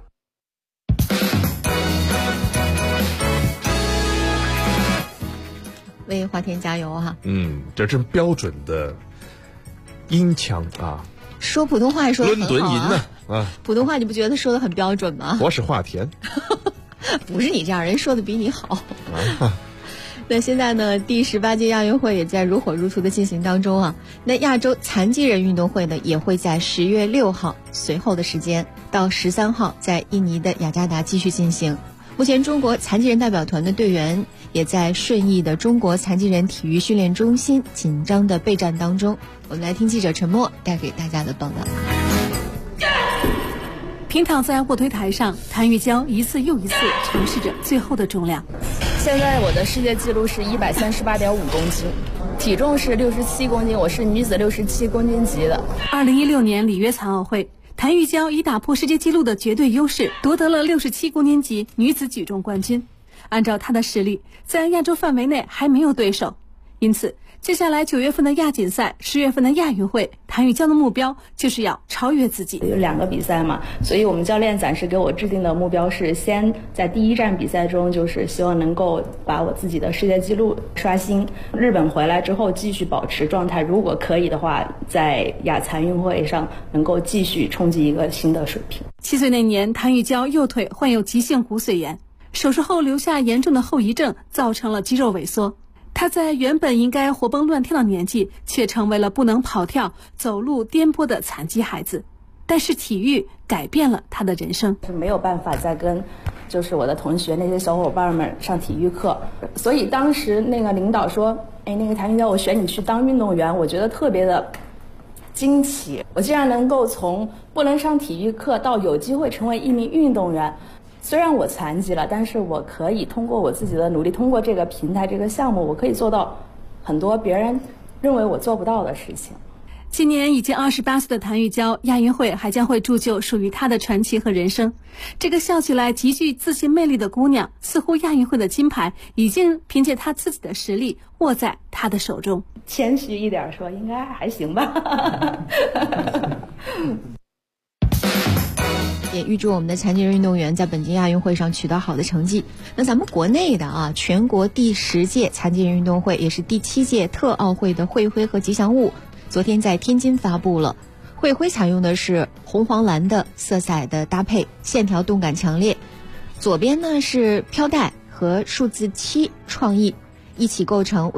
E: 为华天加油哈！
F: 这真标准的音腔啊！
E: 说普通话也说得很好
F: 伦敦音呢
E: 普通话你不觉得说得很标准吗？
F: 我是华天，
E: 不是你这样，人说的比你好。那现在呢，第18届亚运会也在如火如荼的进行当中啊。那亚洲残疾人运动会呢，也会在10月6号随后的时间到13号在印尼的雅加达继续进行。目前中国残疾人代表团的队员也在顺义的中国残疾人体育训练中心紧张的备战当中。我们来听记者陈默带给大家的报道。
M: 平躺在卧推台上，谭玉娇一次又一次尝试着最后的重量。
N: 现在我的世界纪录是138.5公斤，体重是67公斤，我是女子67公斤级的。
M: 2016年里约残奥会，谭玉娇以打破世界纪录的绝对优势夺得了67公斤级女子举重冠军。按照她的实力，在亚洲范围内还没有对手，因此接下来9月份的亚锦赛，10月份的亚运会，谭玉娇的目标就是要超越自己。
N: 有2个比赛嘛，所以我们教练暂时给我制定的目标是，先在第1站比赛中，就是希望能够把我自己的世界纪录刷新。日本回来之后继续保持状态，如果可以的话，在亚残运会上能够继续冲击一个新的水平。
M: 7岁那年，谭玉娇右腿患有急性骨髓炎，手术后留下严重的后遗症，造成了肌肉萎缩。他在原本应该活蹦乱跳的年纪，却成为了不能跑跳、走路颠簸的残疾孩子。但是体育改变了他的人生，
N: 是没有办法再跟就是我的同学那些小伙伴们上体育课，所以当时那个领导说，那个谭玉娇，我选你去当运动员，我觉得特别的惊奇。我竟然能够从不能上体育课到有机会成为一名运动员。虽然我残疾了，但是我可以通过我自己的努力，通过这个平台这个项目，我可以做到很多别人认为我做不到的事情。
M: 今年已经28岁的谭玉娇，亚运会还将会铸就属于她的传奇和人生。这个笑起来极具自信魅力的姑娘，似乎亚运会的金牌已经凭借她自己的实力握在她的手中。
N: 谦虚一点说，应该还行吧。
E: 也预祝我们的残疾人运动员在本届亚运会上取得好的成绩。那咱们国内的全国第10届残疾人运动会，也是第7届特奥会的会徽和吉祥物，昨天在天津发布了。会徽采用的是红黄蓝的色彩的搭配，线条动感强烈。左边呢是飘带和数字7创意，一起构成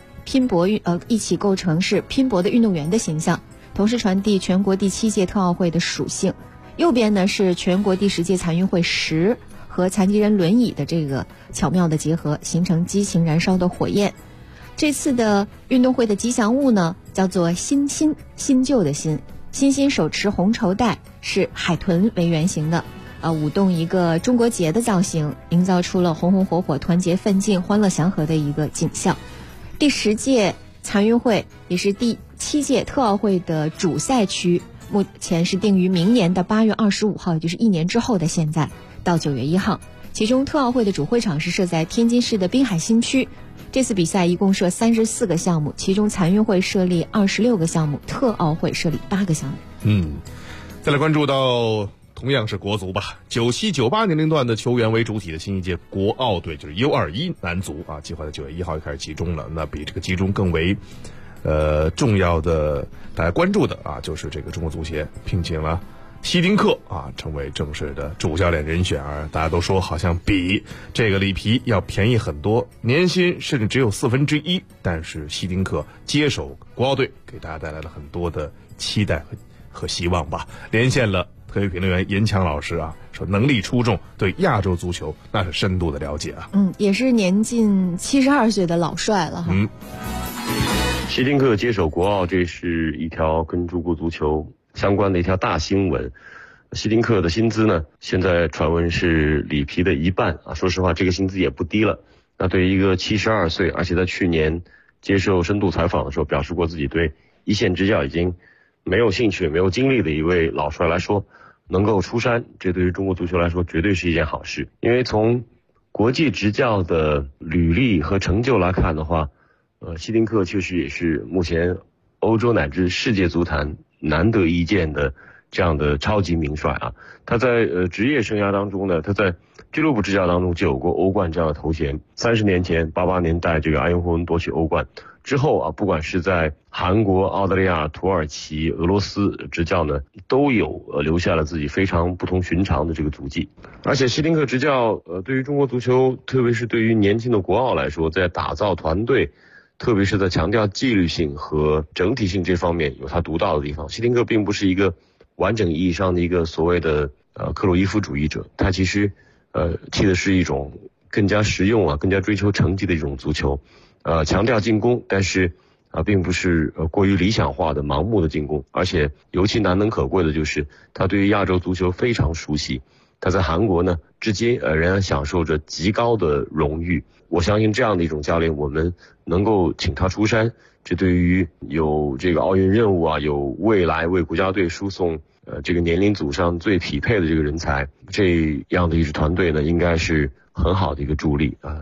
E: 是拼搏的运动员的形象，同时传递全国第7届特奥会的属性。右边呢是全国第10届残运会10和残疾人轮椅的这个巧妙的结合，形成激情燃烧的火焰。这次的运动会的吉祥物呢叫做新新，新旧的新。新新手持红绸带，是海豚为原型的，舞动一个中国结的造型，营造出了红红火火、团结奋进、欢乐祥和的一个景象。第10届残运会也是第7届特奥会的主赛区，目前是定于明年的8月25号，也就是1年之后的现在到9月1号。其中特奥会的主会场是设在天津市的滨海新区。这次比赛一共设34个项目，其中残运会设立26个项目，特奥会设立8个项目。
F: 再来关注到同样是国足吧，97、98年龄段的球员为主体的新一届国奥队就是 U21 男足计划在9月1号就开始集中了。那比这个集中更为重要的大家关注的就是这个中国足协聘请了希丁克啊成为正式的主教练人选，而大家都说好像比这个里皮要便宜很多，年薪甚至只有1/4，但是希丁克接手国奥队，给大家带来了很多的期待和希望吧。连线了特约评论员严强老师啊，说能力出众，对亚洲足球那是深度的了解啊。
E: 也是年近72岁的老帅了哈。
O: 希丁克接手国奥，这是一条跟中国足球相关的一条大新闻。希丁克的薪资呢，现在传闻是里皮的1半啊。说实话，这个薪资也不低了。那对于一个72岁，而且在去年接受深度采访的时候表示过自己对一线执教已经没有兴趣、没有精力的一位老帅来说，能够出山，这对于中国足球来说绝对是一件好事。因为从国际执教的履历和成就来看的话，希丁克确实也是目前欧洲乃至世界足坛难得一见的这样的超级名帅啊。他在职业生涯当中呢，他在俱乐部执教当中就有过欧冠这样的头衔。30年前88年带这个埃因霍温夺取欧冠之后啊，不管是在韩国、澳大利亚、土耳其、俄罗斯执教呢，都有留下了自己非常不同寻常的这个足迹。而且希丁克执教对于中国足球，特别是对于年轻的国奥来说，在打造团队，特别是在强调纪律性和整体性这方面有他独到的地方。希丁克并不是一个完整意义上的一个所谓的克鲁伊夫主义者，他其实踢的是一种更加实用啊、更加追求成绩的一种足球，强调进攻，但是并不是过于理想化的盲目的进攻。而且尤其难能可贵的就是他对于亚洲足球非常熟悉。他在韩国呢，至今仍然享受着极高的荣誉。我相信这样的一种教练，我们能够请他出山，这对于有这个奥运任务啊，有未来为国家队输送这个年龄组上最匹配的这个人才，这样的一支团队呢，应该是很好的一个助力啊。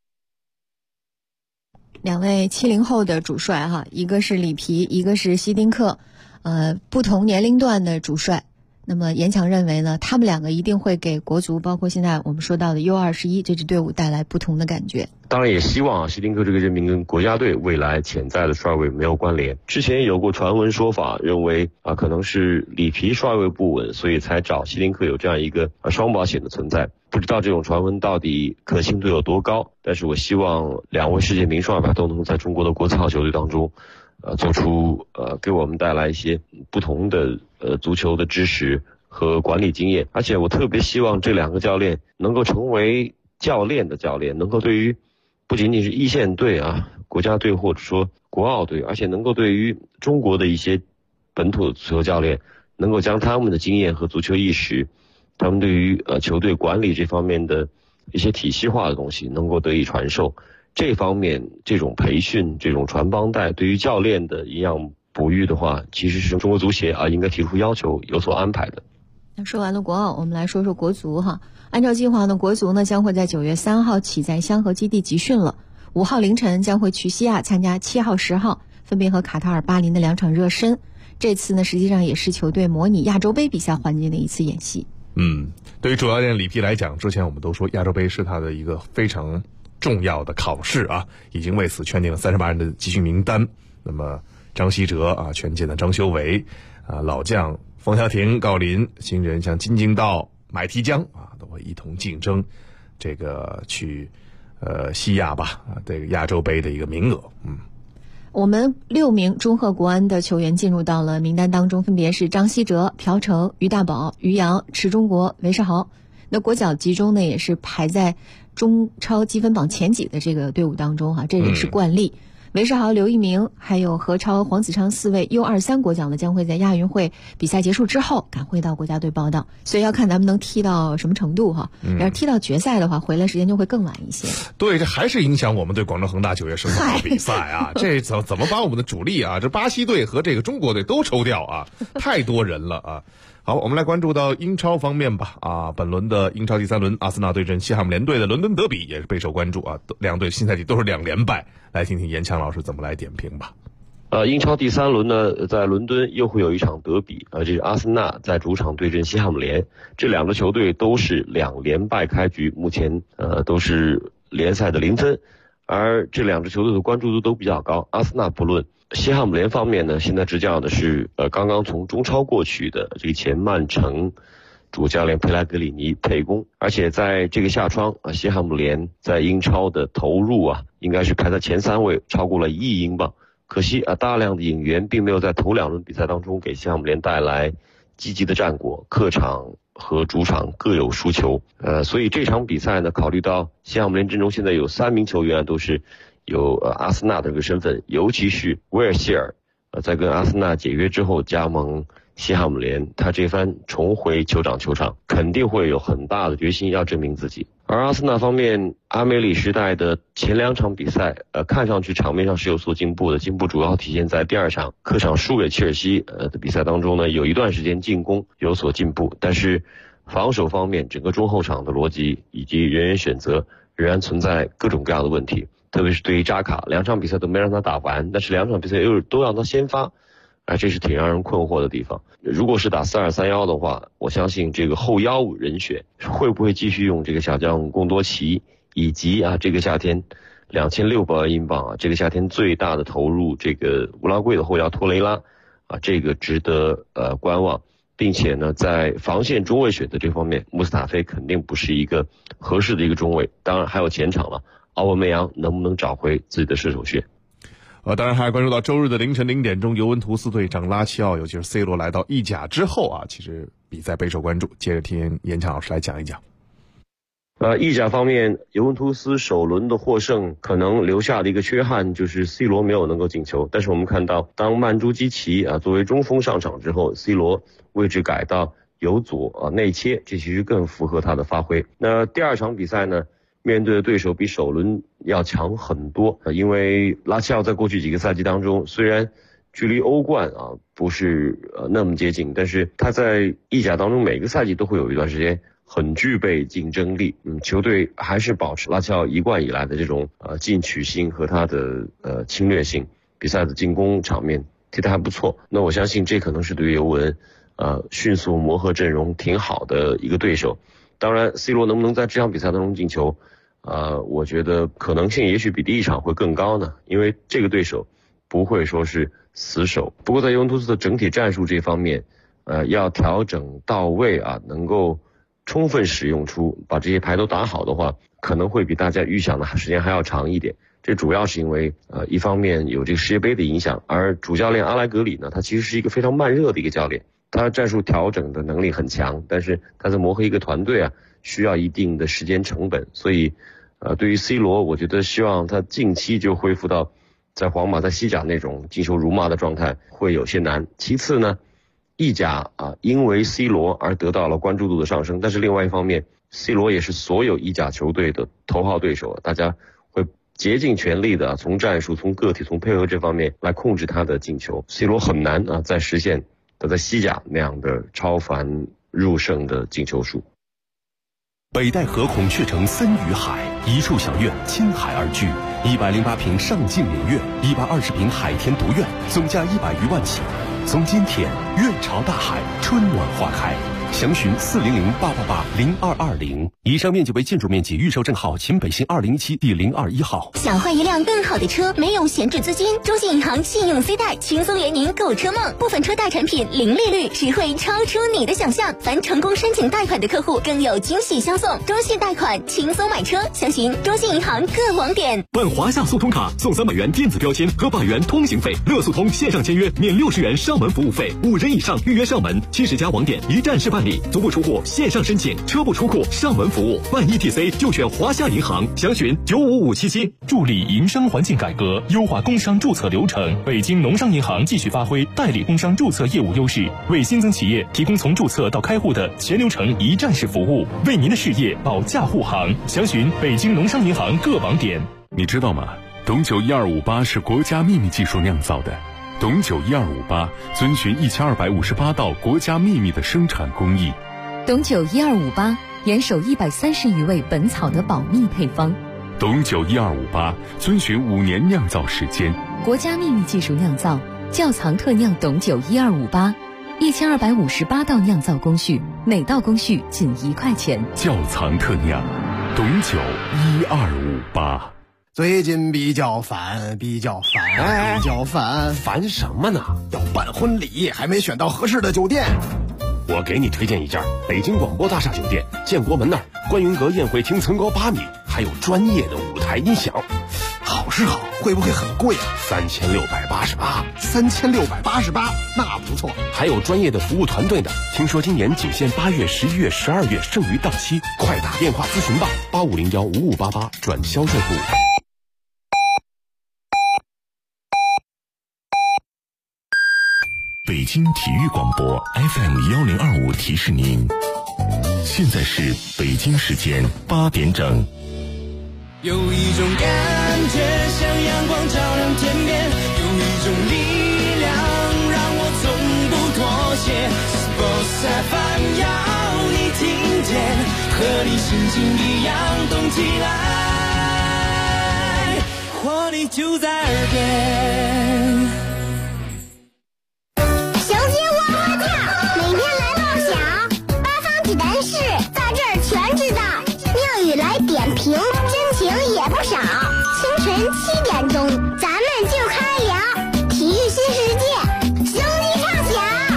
E: 2位70后的主帅哈，一个是里皮，一个是希丁克，不同年龄段的主帅。那么严强认为呢，他们2个一定会给国足，包括现在我们说到的 U21 这支队伍带来不同的感觉。
O: 当然也希望希丁克这个任命跟国家队未来潜在的帅位没有关联。之前有过传闻说法，认为可能是里皮帅位不稳，所以才找希丁克有这样一个双保险的存在。不知道这种传闻到底可信度有多高，但是我希望2位世界名帅吧都能在中国的国字号球队当中做出给我们带来一些不同的足球的知识和管理经验。而且我特别希望这2个教练能够成为教练的教练，能够对于不仅仅是一线队啊、国家队或者说国奥队，而且能够对于中国的一些本土的足球教练，能够将他们的经验和足球意识，他们对于球队管理这方面的一些体系化的东西能够得以传授。这方面这种培训、这种传帮带，对于教练的营养哺育的话，其实是中国足协应该提出要求有所安排的。
E: 那说完了国奥，我们来说说国足哈。按照计划呢，国足呢将会在9月3号起在香河基地集训了，5号凌晨将会去西亚参加7号、10号分别和卡塔尔、巴林的2场热身。这次呢实际上也是球队模拟亚洲杯比赛环节的一次演习。
F: 对于主教练里皮来讲，之前我们都说亚洲杯是他的一个非常重要的考试啊，已经为此圈定了38人的集训名单。那么张稀哲全进的张修为老将冯潇霆、郜林，新人像金敬道、买提江都会一同竞争这个去西亚吧这个亚洲杯的一个名额。
E: 我们6名中赫国安的球员进入到了名单当中，分别是张稀哲、朴成、于大宝、于洋、池忠国、韦世豪。那国脚集中呢也是排在中超积分榜前几的这个队伍当中这也是惯例。韦世豪、刘一鸣还有何超、黄子昌4位 U23 国脚呢，将会在亚运会比赛结束之后赶回到国家队报道，所以要看咱们能踢到什么程度要是踢到决赛的话，回来时间就会更晚一些。
F: 对，这还是影响我们对广州恒大9月18号比赛这怎么把我们的主力这巴西队和这个中国队都抽掉太多人了好，我们来关注到英超方面吧本轮的英超第3轮，阿森纳对阵西汉姆联队的伦敦德比也是备受关注2队新赛季都是2连败，来听听严强老师怎么来点评吧。
O: 英超第3轮呢，在伦敦又会有一场德比这是阿森纳在主场对阵西汉姆联，这2个球队都是2连败开局，目前都是联赛的0分。 而这两支球队的关注度都比较高。阿森纳不论，西汉姆联方面呢，现在执教的是刚刚从中超过去的这个前曼城主教练佩莱格里尼沛公，而且在这个夏窗西汉姆联在英超的投入应该是排在前3位，超过了1亿英镑。可惜大量的引援并没有在头2轮比赛当中给西汉姆联带来积极的战果，客场和主场各有输球。所以这场比赛呢，考虑到西汉姆联阵中现在有3名球员都是有阿森纳的这个身份，尤其是威尔希尔在跟阿森纳解约之后加盟西汉姆联，他这番重回酋长球场肯定会有很大的决心要证明自己。而阿森纳方面，阿梅里时代的前2场比赛看上去场面上是有所进步的，进步主要体现在第2场客场输给切尔西的比赛当中呢，有一段时间进攻有所进步，但是防守方面整个中后场的逻辑以及人员选择仍然存在各种各样的问题，特别是对于扎卡，2场比赛都没让他打完，但是2场比赛又都让他先发，这是挺让人困惑的地方。如果是打4-2-3-1的话，我相信这个后腰人选会不会继续用这个小将贡多齐，以及这个夏天2600万英镑这个夏天最大的投入这个乌拉圭的后腰托雷拉这个值得观望。并且呢，在防线中卫选择这方面，穆斯塔菲肯定不是一个合适的一个中卫。当然还有前场了，奥巴梅扬能不能找回自己的射手穴？
F: 当然还关注到周日的凌晨0点钟，尤文图斯队长拉齐奥，尤其是 C 罗来到意甲之后其实比赛备受关注。接着听严强老师来讲一讲。
O: 意甲方面，尤文图斯首轮的获胜可能留下的一个缺憾就是 C 罗没有能够进球，但是我们看到当曼朱基奇作为中锋上场之后， C 罗位置改到由左内切，这其实更符合他的发挥。那第2场比赛呢，面对的对手比首轮要强很多，因为拉齐奥在过去几个赛季当中，虽然距离欧冠不是那么接近，但是他在意甲当中每个赛季都会有一段时间很具备竞争力。球队还是保持拉齐奥一贯以来的这种进取心和他的侵略性，比赛的进攻场面踢得还不错。那我相信这可能是对于尤文迅速磨合阵容挺好的一个对手。当然 C 罗能不能在这场比赛当中进球我觉得可能性也许比第1场会更高呢，因为这个对手不会说是死守。不过在尤文图斯的整体战术这方面要调整到位能够充分使用出把这些牌都打好的话，可能会比大家预想的时间还要长一点。这主要是因为一方面有这个世界杯的影响，而主教练阿莱格里呢，他其实是一个非常慢热的一个教练，他战术调整的能力很强，但是他在磨合一个团队需要一定的时间成本，所以对于 C 罗，我觉得希望他近期就恢复到在皇马在西甲那种进球如麻的状态会有些难。其次呢，意甲因为 C 罗而得到了关注度的上升，但是另外一方面 C 罗也是所有意甲球队的头号对手，大家会竭尽全力的从战术、从个体、从配合这方面来控制他的进球。 C 罗很难再实现他在西甲那样的超凡入胜的进球数。
P: 北戴河孔雀城森与海，一处小院亲海而居，108平上镜影院，120平海天独院，总价100余万起。从今天，院朝大海，春暖花开。详询400-888-0220。以上面积为建筑面积，预售证号秦北新2017第021号。
Q: 想换一辆更好的车，没有闲置资金，中信银行信用 C 贷轻松圆您购车梦，部分车贷产品零利率，实惠超出你的想象。凡成功申请贷款的客户更有惊喜相送，中信贷款轻松买车。详询中信银行各网点。
P: 办华夏速通卡送300元电子标签和100元通行费，乐速通线上签约免60元上门服务费，5人以上预约上门，70家网点一站式办理，足不出户线上申请，车不出库上门服务，办 ETC 就选华夏银行，详询95577。
R: 助力营商环境改革，优化工商注册流程。北京农商银行继续发挥代理工商注册业务优势，为新增企业提供从注册到开户的全流程一站式服务，为您的事业保驾护航。详询北京农商银行各网点。
B: 你知道吗？董酒1258是国家秘密技术酿造的。董酒1258遵循1258道国家秘密的生产工艺。
S: 董酒1258严守130余味本草的保密配方。
B: 董酒1258遵循5年酿造时间，
S: 国家秘密技术酿造，窖藏特酿董酒1258，1258道酿造工序，每道工序仅1块钱。
B: 窖藏特酿，董酒1258。
A: 最近比较烦。
P: 烦什么呢？
A: 要办婚礼，还没选到合适的酒店。
P: 我给你推荐一家北京广播大厦酒店，建国门那儿，观云阁宴会厅层高8米，还有专业的舞台音响。
A: 好是好，会不会很贵啊
P: ？3688。
A: 3688，那不错。
P: 还有专业的服务团队的，听说今年仅限8月、11月、12月，剩余档期，快打电话咨询吧，85015588转销售部。
B: 北京体育广播 FM1025提示您，现在是北京时间8点整。
H: 有一种感觉像阳光照亮天边，有一种力量让我从不妥协。Sports FM 要你听见，和你心情一样动起来，活力就在耳边。
D: 评真情也不少，清晨7点钟，咱们就开聊体育新世界，兄弟畅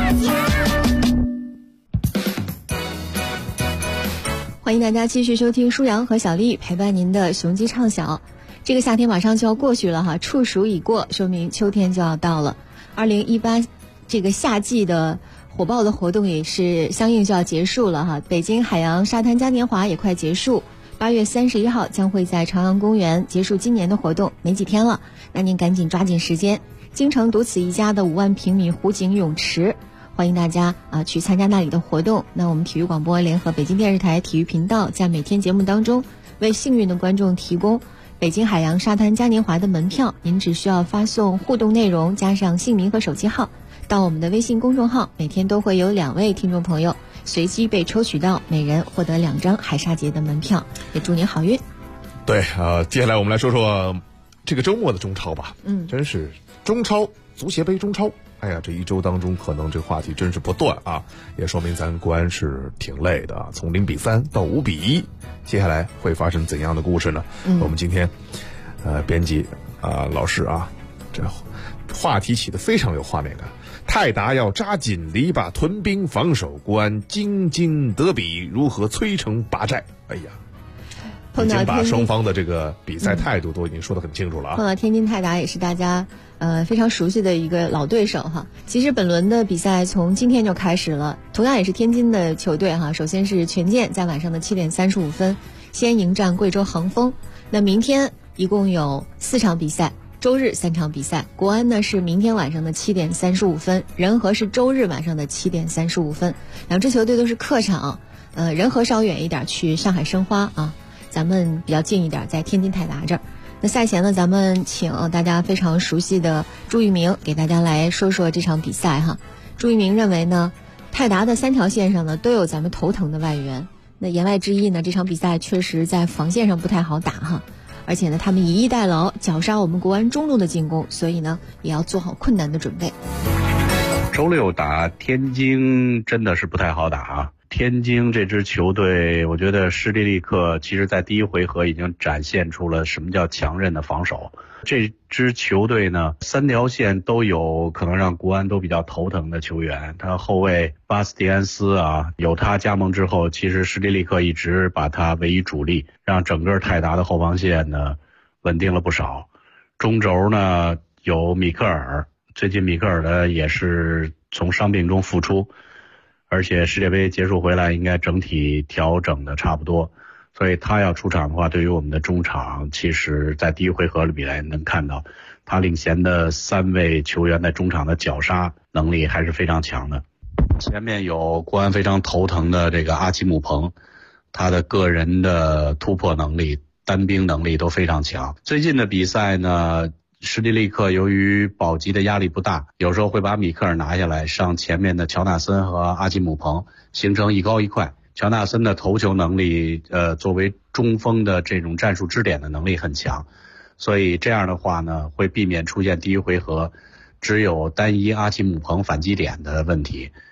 E: 想。欢迎大家继续收听舒阳和小丽陪伴您的雄鸡畅晓。这个夏天马上就要过去了哈，处暑已过，说明秋天就要到了。2018这个夏季的火爆的活动也是相应就要结束了哈。北京海洋沙滩嘉年华也快结束。8月31号将会在朝阳公园结束今年的活动，没几天了，那您赶紧抓紧时间。京城独此一家的5万平米湖景泳池，欢迎大家去参加那里的活动。那我们体育广播联合北京电视台体育频道，在每天节目当中为幸运的观众提供北京海洋沙滩嘉年华的门票，您只需要发送互动内容加上姓名和手机号到我们的微信公众号，每天都会有2位听众朋友随机被抽取到，每人获得2张海沙节的门票，也祝您好运。
F: 对接下来我们来说说这个周末的中超吧。真是中超足协杯中超，哎呀，这一周当中可能这话题真是不断啊，也说明咱国安是挺累的啊，从0比3到5比1，接下来会发生怎样的故事呢？我们今天编辑老师啊，这话题起得非常有画面感。泰达要扎紧篱笆屯兵防守，国安京津德比如何摧城拔寨？哎呀，已经把双方的这个比赛态度都已经说得很清楚了啊。
E: 碰到天津泰达也是大家非常熟悉的一个老对手哈。其实本轮的比赛从今天就开始了，同样也是天津的球队哈。首先是权健在晚上的7点35分先迎战贵州恒丰，那明天一共有4场比赛。周日3场比赛，国安呢是明天晚上的7点35分，人和是周日晚上的7点35分，两支球队都是客场，人和稍远一点，去上海申花啊，咱们比较近一点，在天津泰达这儿。那赛前呢，咱们请大家非常熟悉的朱一鸣给大家来说说这场比赛哈。朱一鸣认为呢，泰达的3条线上呢都有咱们头疼的外援，那言外之意呢，这场比赛确实在防线上不太好打哈。而且呢，他们以逸待劳，绞杀我们国安中路的进攻，所以呢，也要做好困难的准备。
U: 周六打天津真的是不太好打啊！天津这支球队，我觉得施蒂利克其实在第一回合已经展现出了什么叫强韧的防守。这支球队呢，3条线都有可能让国安都比较头疼的球员。他后卫巴斯蒂安斯啊，有他加盟之后，其实施蒂利克一直把他委以主力，让整个泰达的后防线呢稳定了不少。中轴呢有米克尔，最近米克尔呢也是从伤病中复出，而且世界杯结束回来应该整体调整的差不多。所以他要出场的话，对于我们的中场，其实在第一回合里来能看到他领衔的3位球员在中场的绞杀能力还是非常强的。前面有国安非常头疼的这个阿奇姆彭，他的个人的突破能力、单兵能力都非常强。最近的比赛呢，施蒂利克由于保级的压力不大，有时候会把米克尔拿下来，上前面的乔纳森和阿奇姆彭，形成一高一快。乔纳森的头球能力，作为中锋的这种战术支点的能力很强，所以这样的话呢，会避免出现第一回合只有单一阿奇姆彭反击点的问题。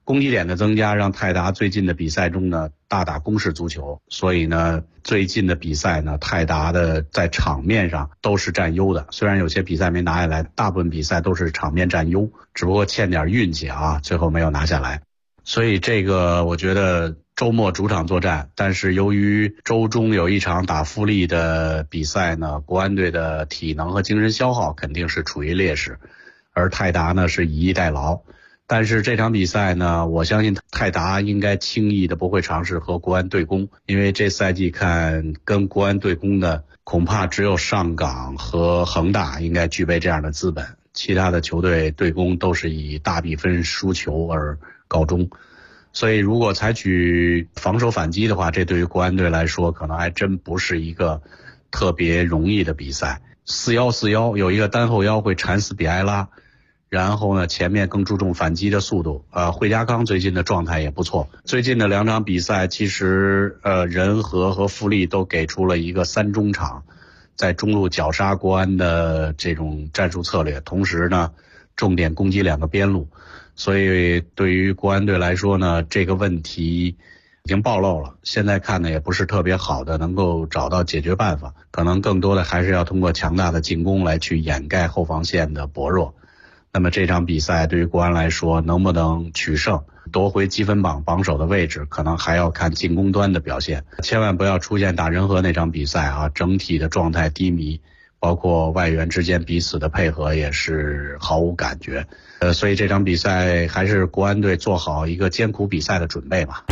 U: 攻击点的增加让泰达最近的比赛中呢大打攻势足球，所以呢最近的比赛呢泰达的在场面上都是占优的，虽然有些比赛没拿下来，大部分比赛都是场面占优，只不过欠点运气啊，最后没有拿下来。所以这个我觉得周末主场作战，但是由于周中有一场打富力的比赛呢，国安队的体能和精神消耗肯定是处于劣势，而泰达呢是以逸待劳。但是这场比赛呢，我相信泰达应该轻易的不会尝试和国安对攻，因为这赛季看跟国安对攻的恐怕只有上港和恒大应该具备这样的资本，其他的球队对攻都是以大比分输球而告终。所以如果采取防守反击的话，这对于国安队来说可能还真不是一个特别容易的比赛。4-1-4-1有一个单后腰会缠死比埃拉，然后呢前面更注重反击的速度。惠家康最近的状态也不错，最近的2场比赛其实仁和和富力都给出了一个3中场在中路绞杀国安的这种战术策略，同时呢重点攻击2个边路。所以对于国安队来说呢，这个问题已经暴露了，现在看呢也不是特别好的能够找到解决办法，可能更多的还是要通过强大的进攻来去掩盖后防线的薄弱。那么这场比赛对于国安来说能不能取胜夺回积分榜榜首的位置，可能还要看进攻端的表现，千万不要出现打仁和那场比赛啊，整体的状态低迷，包括外援之间彼此的配合也是毫无感觉。所以这场比赛还是国安队做好一个艰苦比赛的准备吧。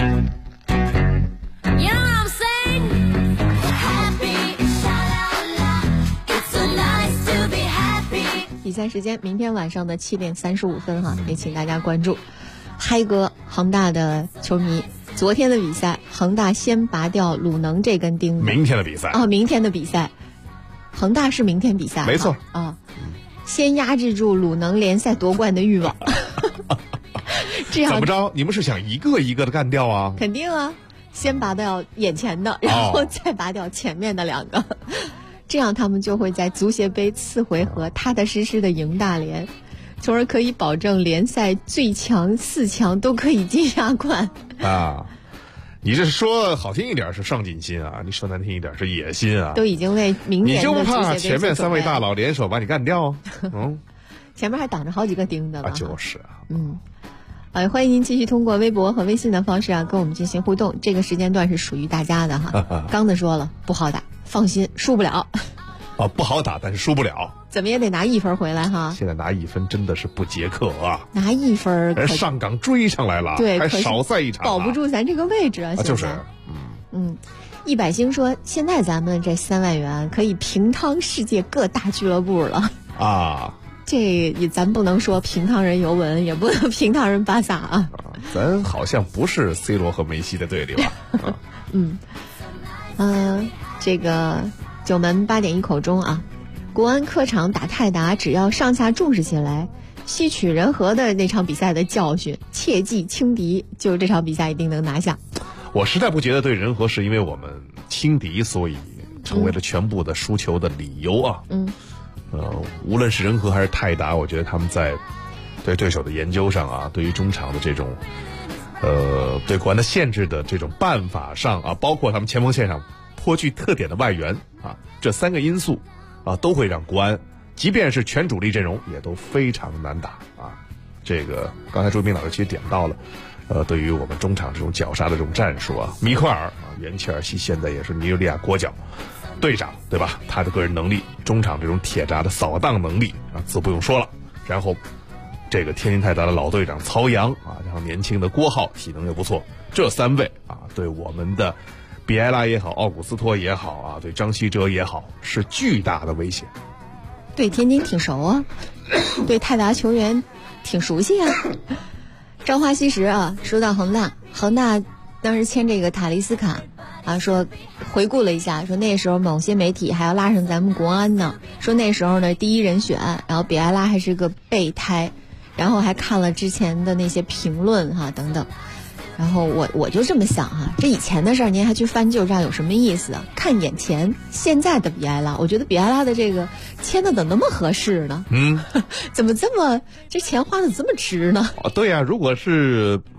E: 比赛时间明天晚上的7点35分哈，也请大家关注。嗨哥，恒大的球迷，昨天的比赛，恒大先拔掉鲁能这根钉子。
F: 明天的比赛
E: 啊，明天的比赛，恒大是明天比赛，
F: 没错
E: 啊。先压制住鲁能联赛夺冠的欲望。这样
F: 怎么着？你们是想一个一个的干掉啊？
E: 肯定啊，先拔掉眼前的，然后再拔掉前面的2个，这样他们就会在足协杯次回合踏踏实实的赢大连，从而可以保证联赛最强4强都可以进亚冠
F: 啊。你这说好听一点是上进心啊，你说难听一点是野心啊。
E: 都已经为明年的
F: 你就不怕前面3位大佬联手把你干掉？
E: 前面还挡着好几个钉子了。
F: 就是啊。
E: 欢迎您继续通过微博和微信的方式啊跟我们进行互动，这个时间段是属于大家的哈。刚子说了不好打，放心，输不了。
F: 不好打，但是输不了。
E: 怎么也得拿1分回来哈。
F: 现在拿1分真的是不解渴啊！
E: 拿1分，
F: 人上港追上来了，
E: 对，
F: 还少赛一场，
E: 保不住咱这个位置啊！
F: 就是，
E: 一百星说，现在咱们这3万元可以平趟世界各大俱乐部了啊！这也咱不能说平趟人尤文，也不能平趟人巴萨啊！
F: 咱好像不是 C 罗和梅西的队里吧？
E: 这个九门8点1口钟啊，国安客场打泰达，只要上下重视起来，吸取仁和的那场比赛的教训，切忌轻敌，就这场比赛一定能拿下。
F: 我实在不觉得对仁和是因为我们轻敌所以成为了全部的输球的理由啊。无论是仁和还是泰达，我觉得他们在对对手的研究上啊，对于中场的这种对国安的限制的这种办法上啊，包括他们前锋线上颇具特点的外援啊，这3个因素啊，都会让国安即便是全主力阵容也都非常难打啊。这个刚才周斌老师其实点到了，对于我们中场这种绞杀的这种战术啊，米克尔啊，原切尔西现在也是尼日利亚国脚队长，对吧？他的个人能力，中场这种铁闸的扫荡能力啊，自不用说了。然后这个天津泰达的老队长曹阳啊，然后年轻的郭浩体能又不错，这3位啊，对我们的比埃拉也好，奥古斯托也好啊，对张稀哲也好，是巨大的威胁。
E: 对天津挺熟啊，对泰达球员挺熟悉啊。朝花夕拾啊，说到恒大当时签这个塔利斯卡啊，说回顾了一下，说那时候某些媒体还要拉上咱们国安呢，说那时候呢第1人选，然后比埃拉还是个备胎，然后还看了之前的那些评论哈等等。然后我就这么想哈，这以前的事儿您还去翻旧账有什么意思啊？看眼前现在的比埃拉，我觉得比埃拉的这个签的怎么那么合适呢？怎么这钱花的这么值呢？
F: 对呀，如果是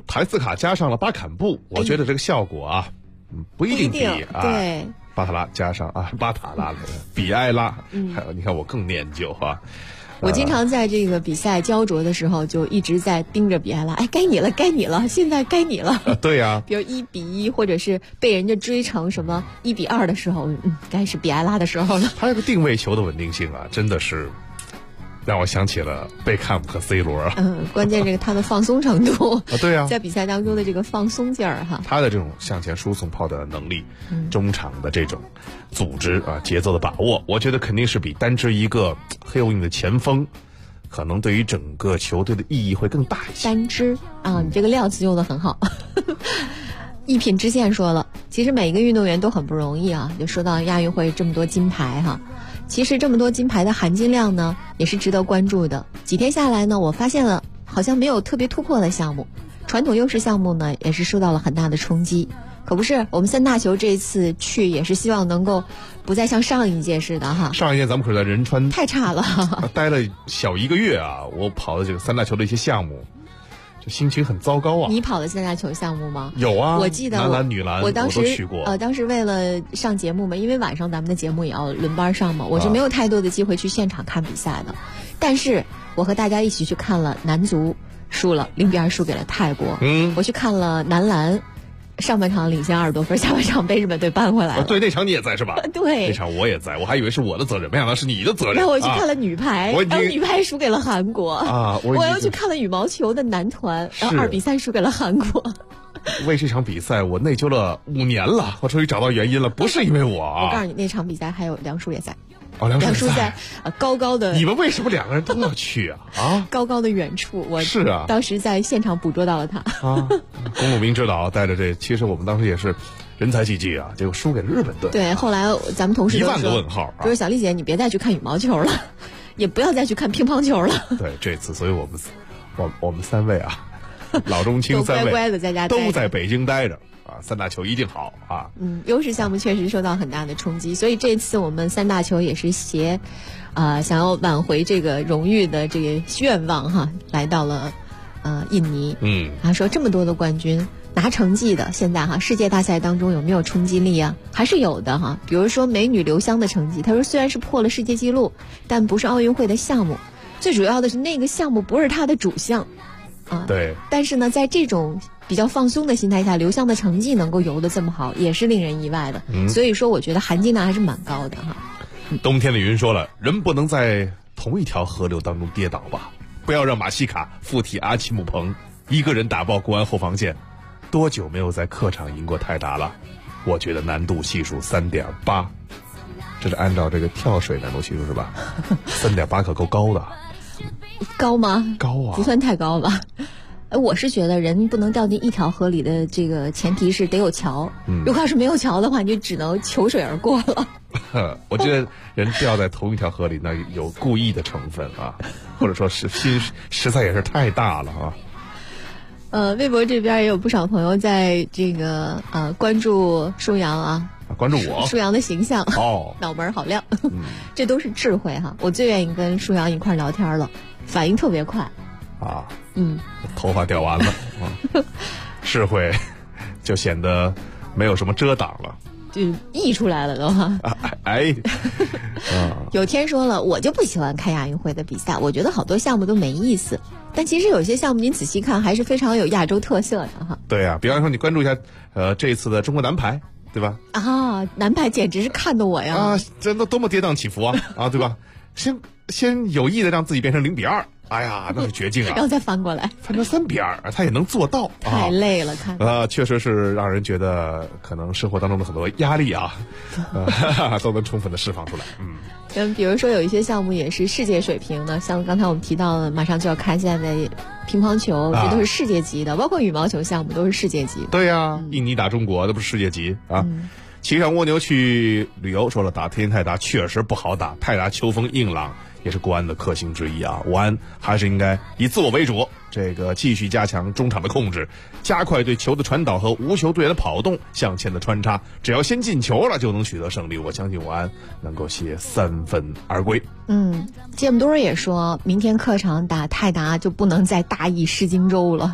F: 台斯卡加上了巴坎布，我觉得这个效果啊，不一定比
E: 对。
F: 巴塔拉加上巴塔拉比埃拉，还有你看我更念旧啊。
E: 我经常在这个比赛焦灼的时候，就一直在盯着比埃拉，该你了，该你了，现在该你了。
F: 对呀，
E: 比如1-1，或者是被人家追成什么1-2的时候，该是比埃拉的时候了。
F: 他这个定位球的稳定性啊，真的是让我想起了贝克汉姆和 C 罗。
E: 关键这个他的放松程度
F: 对啊，
E: 在比赛当中的这个放松劲儿哈，
F: 他的这种向前输送炮的能力，中场的这种组织节奏的把握，我觉得肯定是比单支一个黑又硬的前锋，可能对于整个球队的意义会更大一些。
E: 单支你这个料词用得很好。一品知县说了，其实每一个运动员都很不容易啊，就说到亚运会这么多金牌哈。其实这么多金牌的含金量呢，也是值得关注的。几天下来呢，我发现了好像没有特别突破的项目，传统优势项目呢也是受到了很大的冲击。可不是，我们三大球这一次去也是希望能够不再像上一届似的哈。
F: 上一届咱们可是在仁川
E: 太差了，
F: 待了小1个月啊，我跑的这个三大球的一些项目，就心情很糟糕啊。
E: 你跑的三大球项目吗？
F: 有啊，
E: 我记得
F: 男篮、女篮
E: 我当时
F: 都去过。
E: 当时为了上节目嘛，因为晚上咱们的节目也要轮班上嘛，我是没有太多的机会去现场看比赛的。但是我和大家一起去看了男足输了0-2，输给了泰国。我去看了男篮，上半场领先20多分，下半场被日本队扳回来了。
F: 对，那场你也在是吧？
E: 对，
F: 那场我也在，我还以为是我的责任，没想到是你的责任。
E: 然后我去看了女排，然后女排输给了韩国
F: 啊！
E: 我又去看了羽毛球的男团，然后2-3输给了韩国。
F: 为这场比赛我内疚了5年了，我终于找到原因了，不是因为我啊！
E: 我告诉你，那场比赛还有梁舒也在。
F: 梁
E: 舒在高高的，
F: 你们为什么2个人都要去啊？
E: 高高的远处，我
F: 是啊，
E: 当时在现场捕捉到了他。
F: 公路明指导带着这，其实我们当时也是人才济济啊，结果输给了日本队。
E: 对，后来咱们同事都说
F: 1万个问号
E: 说小丽姐，你别再去看羽毛球了，也不要再去看乒乓球了。
F: 对，这次，所以我们3位啊，老中青3位
E: 乖乖的在家
F: 都在北京待着。三大球一定好啊！
E: 优势项目确实受到很大的冲击，所以这次我们三大球也是携，想要挽回这个荣誉的这个愿望哈，来到了印尼。他说这么多的冠军拿成绩的，现在哈世界大赛当中有没有冲击力啊？还是有的哈。比如说美女刘湘的成绩，他说虽然是破了世界纪录，但不是奥运会的项目，最主要的是那个项目不是他的主项。
F: 对。
E: 但是呢，在这种比较放松的心态下，刘湘的成绩能够游得这么好，也是令人意外的。所以说，我觉得含金量还是蛮高的哈。
F: 冬天的云说了，人不能在同一条河流当中跌倒吧？不要让马西卡附体阿奇姆彭，一个人打爆国安后防线。多久没有在客场赢过泰达了？我觉得难度系数3.8，这是按照这个跳水难度系数是吧？3.8可够高的。
E: 高吗？
F: 高啊，
E: 不算太高吧。我是觉得人不能掉进一条河里的这个前提是得有桥。如果要是没有桥的话，你就只能求水而过了。
F: 我觉得人掉在同一条河里，那有故意的成分啊，或者说是心实在也是太大了啊。
E: 微博这边也有不少朋友在这个关注舒阳啊，
F: 关注我
E: 舒阳的形象
F: 哦，
E: 脑门好亮，这都是智慧哈。我最愿意跟舒阳一块聊天了，反应特别快
F: 啊。头发掉完了智慧就显得没有什么遮挡了，
E: 就溢出来了都哈。有天说了，我就不喜欢看亚运会的比赛，我觉得好多项目都没意思。但其实有些项目您仔细看还是非常有亚洲特色的哈。
F: 对啊，比方说你关注一下这一次的中国男排，对吧？
E: 男排简直是看得我呀！
F: 这多么跌宕起伏啊，对吧？先有意的让自己变成0-2。哎呀，那是绝境啊！
E: 然后再翻过来，
F: 翻成3-2，他也能做到，
E: 太累了，看
F: 确实是让人觉得可能生活当中的很多压力啊，都能充分的释放出来。
E: 比如说有一些项目也是世界水平的，像刚才我们提到的，马上就要开赛的乒乓球，这都是世界级的，包括羽毛球项目都是世界级。
F: 对呀，印尼打中国，那不是世界级啊！骑上蜗牛去旅游，说了打天津泰达确实不好打，泰达球风硬朗。也是国安的克星之一啊！国安还是应该以自我为主，这个继续加强中场的控制，加快对球的传导和无球队员的跑动向前的穿插，只要先进球了就能取得胜利。我相信国安能够携3分而归。
E: 芥末多也说明天客场打泰达就不能再大意失荆州了。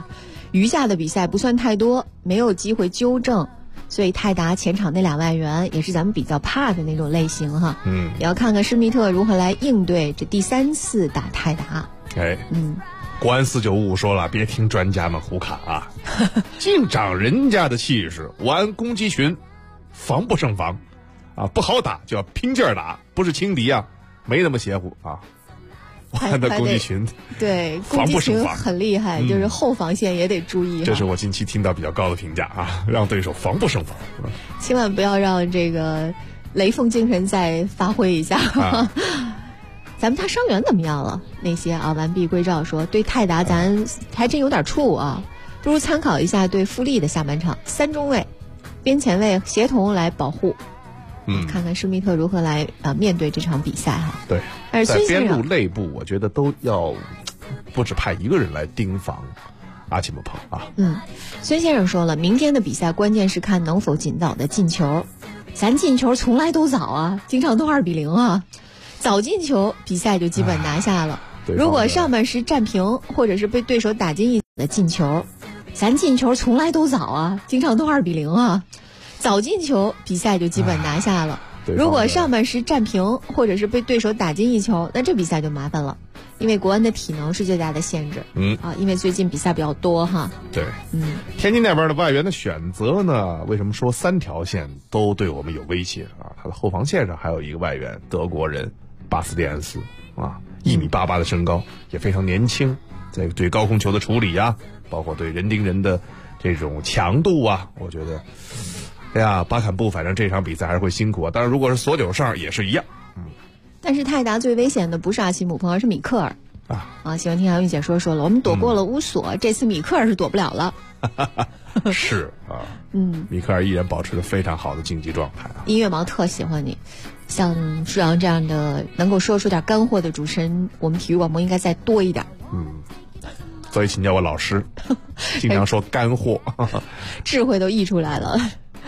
E: 余下的比赛不算太多，没有机会纠正，所以泰达前场那2外援也是咱们比较怕的那种类型哈。也要看看施密特如何来应对这第3次打泰达。
F: 国安495说了，别听专家们胡侃啊，净长人家的气势。武安攻击群防不胜防啊，不好打就要拼劲儿打，不是轻敌啊，没那么邪乎啊。武安的攻击群
E: 对攻击群很厉害，就是后防线也得注意。
F: 这是我近期听到比较高的评价啊，让对手防不胜防。
E: 千万不要让这个雷锋精神再发挥一下。咱们他伤员怎么样了？那些啊，完璧归赵说对泰达咱还真有点怵啊，不如参考一下对富力的下半场，3中卫、边前卫协同来保护。看看施密特如何来面对这场比赛哈。
F: 对，
E: 但是
F: 在边路内部，我觉得都要不止派一个人来盯防阿奇姆彭啊。
E: 孙先生说了，明天的比赛关键是看能否尽早的进球。咱进球从来都早啊，经常都2-0啊，早进球比赛就基本拿下了。如果上半时战平或者是被对手打进一的进球，咱进球从来都早啊，经常都2-0啊。早进球比赛就基本拿下了。如果上半时战平或者是被对手打进1球，那这比赛就麻烦了，因为国安的体能是最大的限制。因为最近比赛比较多哈。
F: 对，天津那边的外援的选择呢，为什么说3条线都对我们有威胁啊？他的后防线上还有一个外援，德国人巴斯蒂安斯啊，1.88米的身高，也非常年轻，在对高空球的处理啊，包括对人盯人的这种强度啊，我觉得。巴坎布反正这场比赛还是会辛苦啊，当然如果是锁9上也是一样。
E: 但是泰达最危险的不是阿奇姆彭，而是米克尔喜欢听韩玉姐说了，我们躲过了乌索，这次米克尔是躲不了了。
F: 是啊，米克尔依然保持着非常好的竞技状态啊。
E: 音乐盲特喜欢你，像舒阳这样的能够说出点干货的主持人，我们体育广播应该再多一点。
F: 所以请教我老师，经常说干货，
E: 智慧都溢出来了。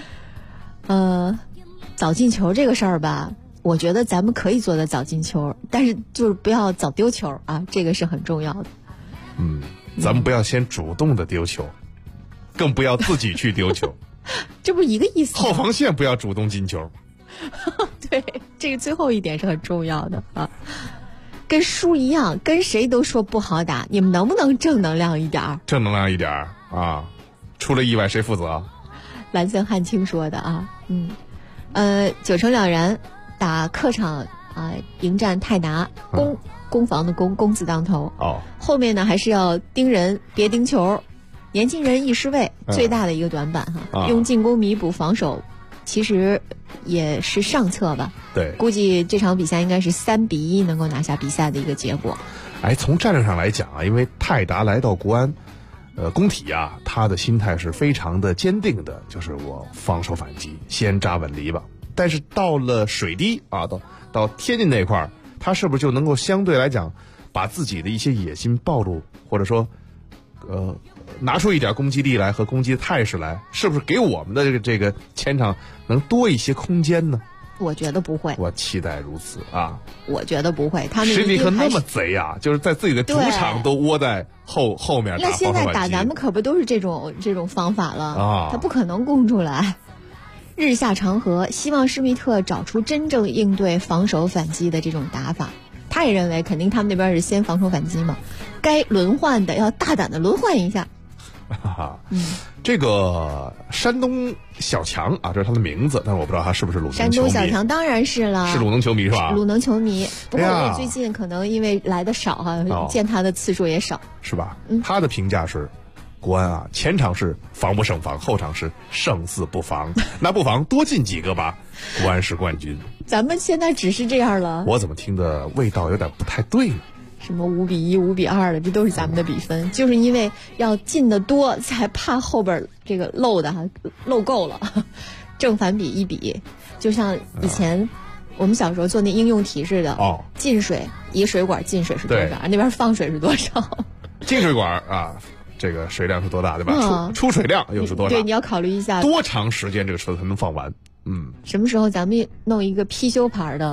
E: 早进球这个事儿吧，我觉得咱们可以做的早进球，但是就是不要早丢球啊，这个是很重要的。
F: 咱们不要先主动的丢球，更不要自己去丢球，
E: 这不是一个意思吗？
F: 后防线不要主动进球。
E: 对，这个最后一点是很重要的啊。跟书一样，跟谁都说不好打，你们能不能正能量一点？
F: 正能量一点啊！出了意外谁负责？
E: 蓝森汉卿说的啊。9成2然打客场迎战泰达，攻防的攻字当头。后面呢还是要盯人，别盯球。年轻人易失位，最大的一个短板哈。用进攻弥补防守，其实也是上策吧。
F: 对，
E: 估计这场比赛应该是3-1能够拿下比赛的一个结果。
F: 从战略上来讲啊，因为泰达来到国安。工体啊，他的心态是非常的坚定的，就是我防守反击，先扎稳篱笆。但是到了水滴啊，到天津那块儿，他是不是就能够相对来讲，把自己的一些野心暴露，或者说，拿出一点攻击力来和攻击的态势来，是不是给我们的这个前场能多一些空间呢？
E: 我觉得不会，
F: 我期待如此啊！
E: 我觉得不会，他们
F: 实力可那么贼啊，就是在自己的主场都窝在后面打防守反击。
E: 那现在打咱们可不都是这种方法了啊？他不可能攻出来。日下长河，希望施密特找出真正应对防守反击的这种打法。他也认为，肯定他们那边是先防守反击嘛，该轮换的要大胆的轮换一下。
F: 这个山东小强啊，这是他的名字，但是我不知道他是不是鲁能球迷。
E: 山东小强当然是了，
F: 是鲁能球迷是吧？
E: 鲁能球迷，不过我最近可能因为来的少哈，见他的次数也少，
F: 是吧？他的评价是，国安啊，前场是防不胜防，后场是胜似不防，那不妨多进几个吧，国安是冠军。
E: 咱们现在只是这样了，
F: 我怎么听的味道有点不太对呢？
E: 什么5-1、5-2的，这都是咱们的比分，就是因为要进的多，才怕后边这个漏够了，正反比1比，就像以前我们小时候做那应用题似的，进水一水管进水是多少，那边放水是多少？
F: 进水管啊，这个水量是多大，对吧？出水量又是多少？
E: 对，你要考虑一下
F: 多长时间这个车才能放完。
E: 什么时候咱们弄一个貔貅牌的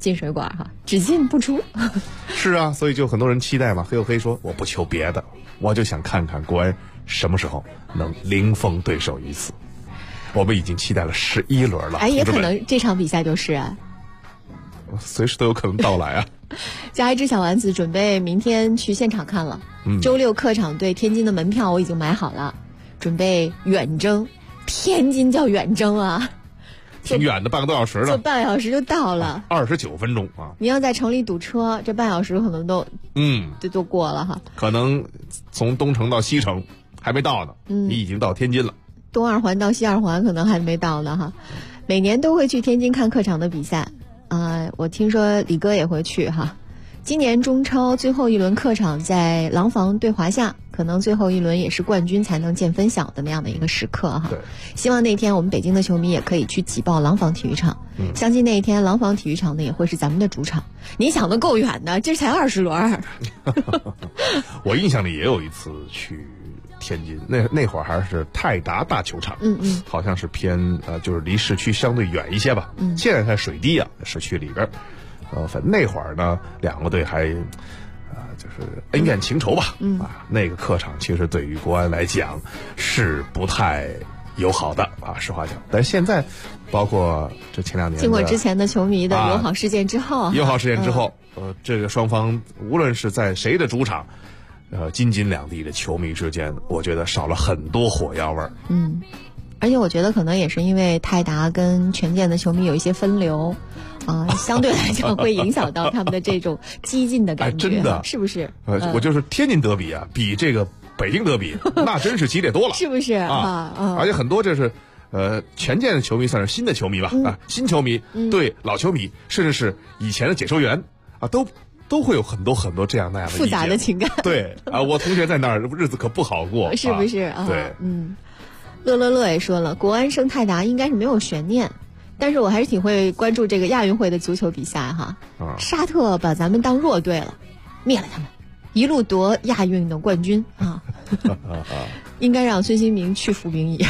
E: 进水管哈，只进不出。
F: 是啊，所以就很多人期待嘛。黑又黑说，我不求别的，我就想看看国安什么时候能零封对手一次。我们已经期待了11轮了，
E: 也可能这场比赛就是啊，
F: 随时都有可能到来啊。
E: 加一只小丸子准备明天去现场看了，周六客场对天津的门票我已经买好了，准备远征。天津叫远征啊，
F: 挺远的，半个多小时了，
E: 就半个小时就到了
F: ，29分钟啊。
E: 你要在城里堵车，这半小时可能都过了哈。
F: 可能从东城到西城还没到呢，你已经到天津了。
E: 东二环到西二环可能还没到呢哈。每年都会去天津看客场的比赛我听说李哥也会去哈。今年中超最后一轮客场在廊坊对华夏，可能最后一轮也是冠军才能见分晓的那样的一个时刻哈。希望那天我们北京的球迷也可以去挤爆廊坊体育场，相信那一天廊坊体育场呢也会是咱们的主场。你想得够远的，这才20轮。
F: 我印象里也有一次去天津，那会儿还是泰达大球场，好像是偏就是离市区相对远一些吧。现在在水滴市区里边。反正那会儿呢，两个队还就是恩怨情仇吧。那个客场其实对于国安来讲是不太友好的实话讲。但是现在，包括这前2年
E: 经过之前的球迷的友好事件之后，
F: 这个双方无论是在谁的主场，京津两地的球迷之间，我觉得少了很多火药味儿。
E: 而且我觉得可能也是因为泰达跟权健的球迷有一些分流。相对来讲会影响到他们的这种激进的感觉，
F: 真的
E: 是不是？
F: 我就是天津德比比这个北京德比那真是激烈多了，
E: 是不是
F: 而且很多这是权健的球迷算是新的球迷吧，新球迷对老球迷，甚至是以前的解说员都会有很多这样那样的
E: 复杂的情感。
F: 对我同学在那儿日子可不好过，
E: 是不是？
F: 对，
E: 乐也说了，国安胜泰达应该是没有悬念。但是我还是挺会关注这个亚运会的足球比赛哈。沙特把咱们当弱队了，灭了他们，一路夺亚运的冠军啊！应该让孙兴民去服兵役。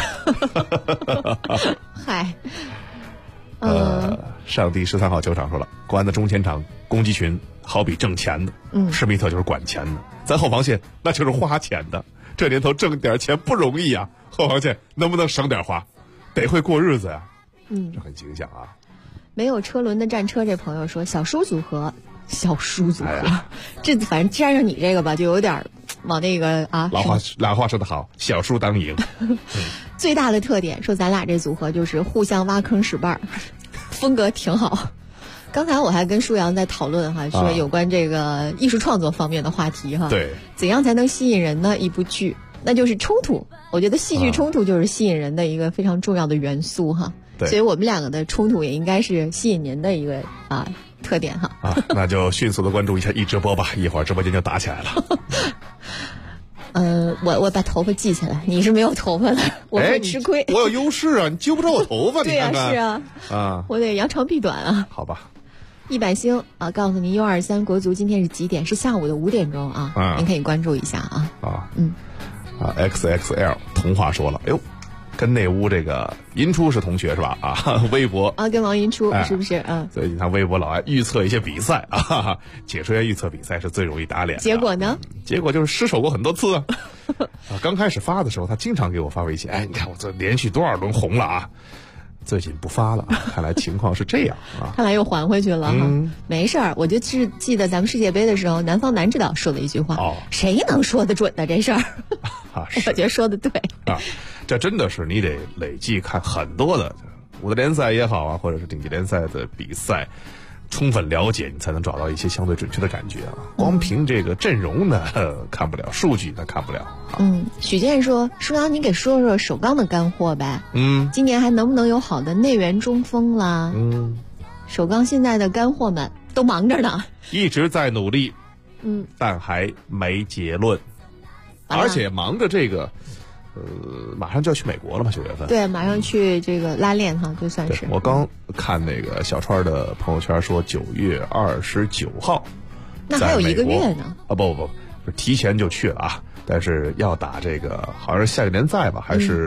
E: 嗨，
F: 上帝13号球场说了，国安的中前场攻击群好比挣钱的，施密特就是管钱的，咱后防线那就是花钱的。这年头挣点钱不容易啊，后防线能不能省点花？得会过日子呀。这很形象啊。
E: 没有车轮的战车这朋友说，小叔组合，这反正沾上你这个吧，就有点往那个
F: 老话说得好，小叔当赢。
E: 最大的特点说咱俩这组合就是互相挖坑使绊，风格挺好。刚才我还跟舒阳在讨论哈，说有关这个艺术创作方面的话题哈。
F: 对，
E: 怎样才能吸引人呢？一部剧那就是冲突，我觉得戏剧冲突就是吸引人的一个非常重要的元素哈。所以我们两个的冲突也应该是吸引您的一个特点哈。
F: 那就迅速的关注一下一直播吧，一会儿直播间就打起来了。
E: 我把头发系起来，你是没有头发的，我会吃亏。
F: 我有优势啊，你揪不着我头发。
E: 对啊，是啊，我得扬长避短啊。
F: 好吧。
E: 100星告诉您U23国足今天是几点？是下午的5点钟啊，您可以关注一下啊。
F: XXL 童话说了，哎呦。跟那屋这个银初是同学是吧？微博
E: 跟王银初是不是？
F: 所以你看微博老爱预测一些比赛解说员预测比赛是最容易打脸的。
E: 结果呢？
F: 结果就是失手过很多次刚开始发的时候，他经常给我发微信，你看我这连续多少轮红了最近不发了，看来情况是这样
E: 看来又还回去了没事儿，我就是记得咱们世界杯的时候，南方男指导说了一句话谁能说得准的这事儿我觉得说的对
F: 这真的是你得累计看很多的5大联赛也好或者是顶级联赛的比赛，充分了解你才能找到一些相对准确的感觉光凭这个阵容呢看不了，数据呢看不了
E: 许健说，舒阳你给说说首钢的干货呗今年还能不能有好的内援中锋啦首钢现在的干货们都忙着呢，
F: 一直在努力但还没结论而且忙着这个马上就要去美国了嘛，9月份。
E: 对，马上去这个拉练就算是。
F: 我刚看那个小川的朋友圈说9月29号，
E: 那还有1个月呢。
F: 不，提前就去了但是要打这个好像是夏季联赛吧，还是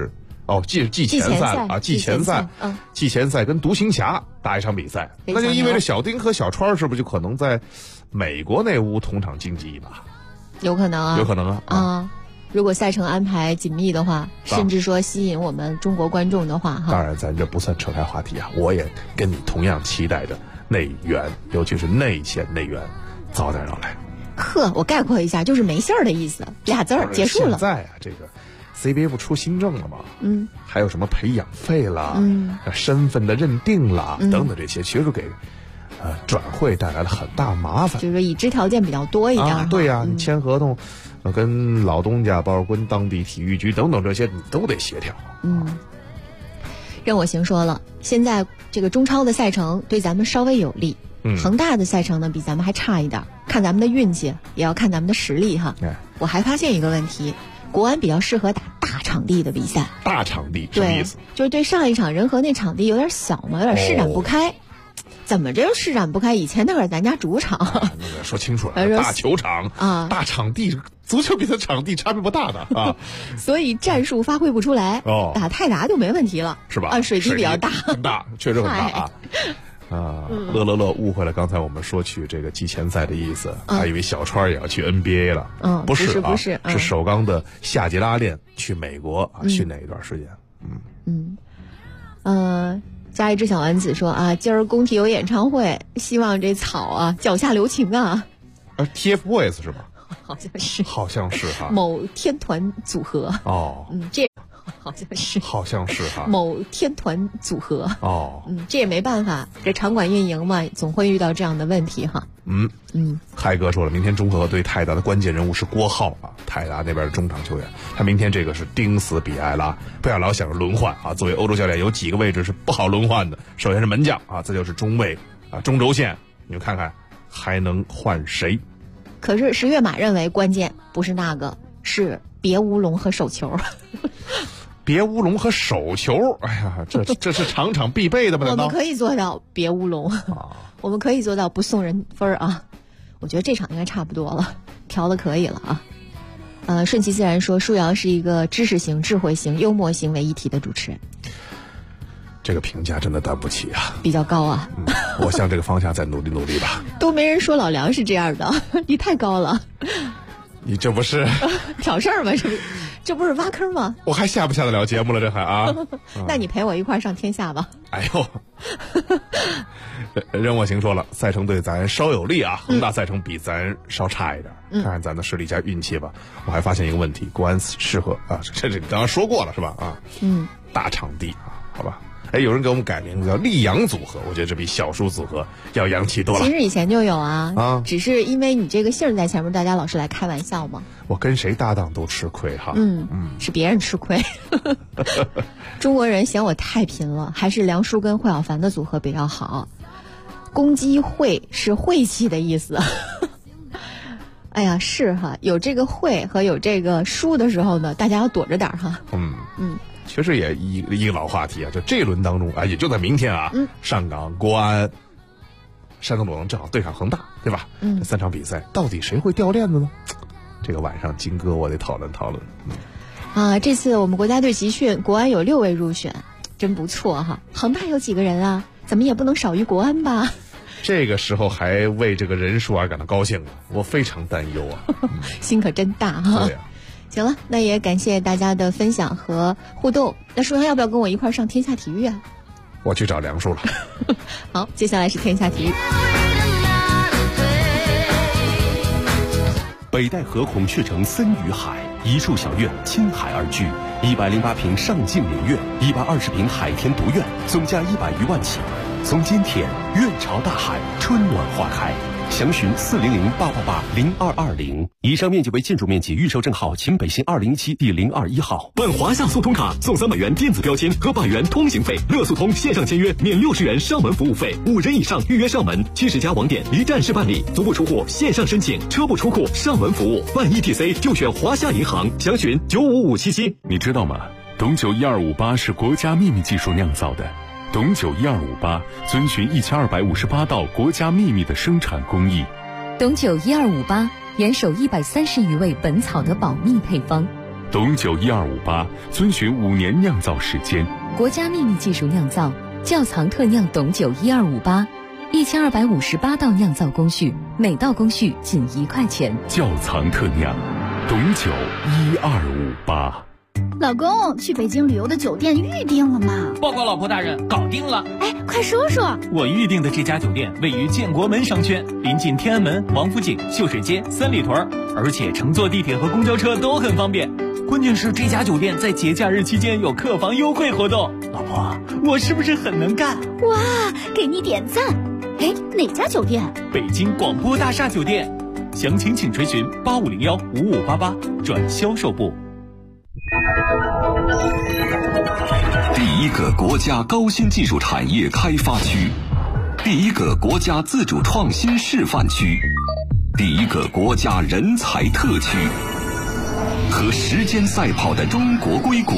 F: 季前赛了啊，季前赛，季前赛跟独行侠打一场比赛，那就意味着小丁和小川是不是就可能在美国那屋同场竞技一把？
E: 有可能啊，
F: 有可能啊。
E: 如果赛程安排紧密的话，甚至说吸引我们中国观众的话，
F: 当然咱这不算扯开话题啊，我也跟你同样期待着内援，尤其是内线内援早点要来。
E: 我概括一下，就是没信儿的意思，2字结束了。
F: 现在啊，这个 CBA 不出新政了吗？还有什么培养费啦，身份的认定啦，等等这些，其实给转会带来了很大麻烦，
E: 就是已知条件比较多一点。
F: 对呀，你签合同，跟老东家，包括跟当地体育局等等这些，你都得协调。
E: 任我行说了，现在这个中超的赛程对咱们稍微有利，恒大的赛程呢比咱们还差一点，看咱们的运气，也要看咱们的实力哈。我还发现一个问题，国安比较适合打大场地的比赛。
F: 大场地什么意思？
E: 就是对上一场仁和那场地有点小嘛，有点施展不开。怎么着施展不开？以前那会儿咱家主场，
F: 那个说清楚了，大球场啊，大场地，足球比赛场地差别不大的啊，
E: 所以战术发挥不出来。打泰达就没问题了，
F: 是吧？
E: 水地比较大，
F: 很大，确实很大啊。乐误会了刚才我们说去这个季前赛的意思，还以为小川也要去 NBA 了。不是，是首钢的夏季拉练去美国训练一段时间。
E: 家一只小丸子说啊，今儿工体有演唱会，希望这草脚下留情啊。
F: TFBOYS 是吧？好像是哈。
E: 某天团组合。这好像是哈。某天团组合。这也没办法，这场馆运营嘛，总会遇到这样的问题哈。
F: 嗨哥说了，明天中和对泰达的关键人物是郭浩啊，泰达那边的中场球员，他明天这个是盯死比埃拉，不要老想着轮换啊。作为欧洲教练，有几个位置是不好轮换的，首先是门将啊，再就是中卫啊，中轴线，你们看看还能换谁？
E: 可是石跃马认为关键不是那个，是别乌龙和手球。
F: 别乌龙和手球，哎呀，这是场场必备的吧？
E: 我们可以做到别乌龙，我们可以做到不送人分啊。我觉得这场应该差不多了，调的可以了啊。顺其自然说，舒瑶是一个知识型、智慧型、幽默型为一体的主持人。
F: 这个评价真的担不起啊，
E: 比较高啊。
F: 我向这个方向再努力努力吧。
E: 都没人说老梁是这样的，你太高了。
F: 你这不是
E: 挑事儿吗？这不是挖坑吗？
F: 我还下不下得了节目了？这还啊？
E: 那你陪我一块上天下吧。
F: 哎呦，任我行说了，赛程对咱稍有利啊，恒大赛程比咱稍差一点，看看咱的实力加运气吧。我还发现一个问题，国安适合啊，这刚刚说过了是吧？大场地啊，好吧。有人给我们改名字叫力阳组合，我觉得这比小叔组合要洋气多了。
E: 其实以前就有啊，只是因为你这个姓在前面，大家老是来开玩笑嘛。
F: 我跟谁搭档都吃亏哈。
E: 是别人吃亏。中国人嫌我太贫了，还是梁叔跟惠小凡的组合比较好。公鸡晦是晦气的意思。哎呀，是哈，有这个晦和有这个叔的时候呢，大家要躲着点哈。
F: 确实也一个老话题啊，就这轮当中啊，也就在明天啊，上港、国安、山东鲁能正好对上恒大，对吧？这3场比赛到底谁会掉链子呢？这个晚上金哥我得讨论讨论。
E: 这次我们国家队集训，国安有6位入选，真不错哈。恒大有几个人啊？怎么也不能少于国安吧？
F: 这个时候还为这个人数而感到高兴，我非常担忧啊。
E: 心可真大哈。
F: 对呀。
E: 行了，那也感谢大家的分享和互动。那舒阳要不要跟我一块上天下体育啊？
F: 我去找梁叔了。
E: 好，接下来是天下体育。
P: 北戴河孔雀城森与海，一处小院倾海而居，108平上镜陵苑，120平海天独院，总价100余万起。从今天，院朝大海，春暖花开。详询400-888-0220。以上面积为建筑面积，预售证号秦北新207第021号。办华夏速通卡送300元电子标签和100元通行费，乐速通线上签约免60元上门服务费，5人以上预约上门，70家网点一站式办理，足不出户线上申请，车不出库上门服务，办 ETC 就选华夏银行，详询95577。
B: 你知道吗？董酒1258是国家秘密技术酿造的。董酒1258遵循1258道国家秘密的生产工艺。
S: 董酒1258严守130余味本草的保密配方，
B: 董酒1258，遵循5年酿造时间，
S: 国家秘密技术酿造，窖藏特酿董酒1258，1258道酿造工序，每道工序仅1块钱。
B: 窖藏特酿，董酒1258。
T: 老公，去北京旅游的酒店预定了吗？
V: 报告老婆大人，搞定了。
T: 哎，快说说。
V: 我预定的这家酒店位于建国门商圈，临近天安门、王府井、秀水街、三里屯，而且乘坐地铁和公交车都很方便。关键是这家酒店在节假日期间有客房优惠活动。老婆，我是不是很能干？
T: 哇，给你点赞。哎，哪家酒店？
V: 北京广播大厦酒店。详情请垂询8501-5588转销售部。
P: 第一个国家高新技术产业开发区，第一个国家自主创新示范区，第一个国家人才特区，和时间赛跑的中国硅谷。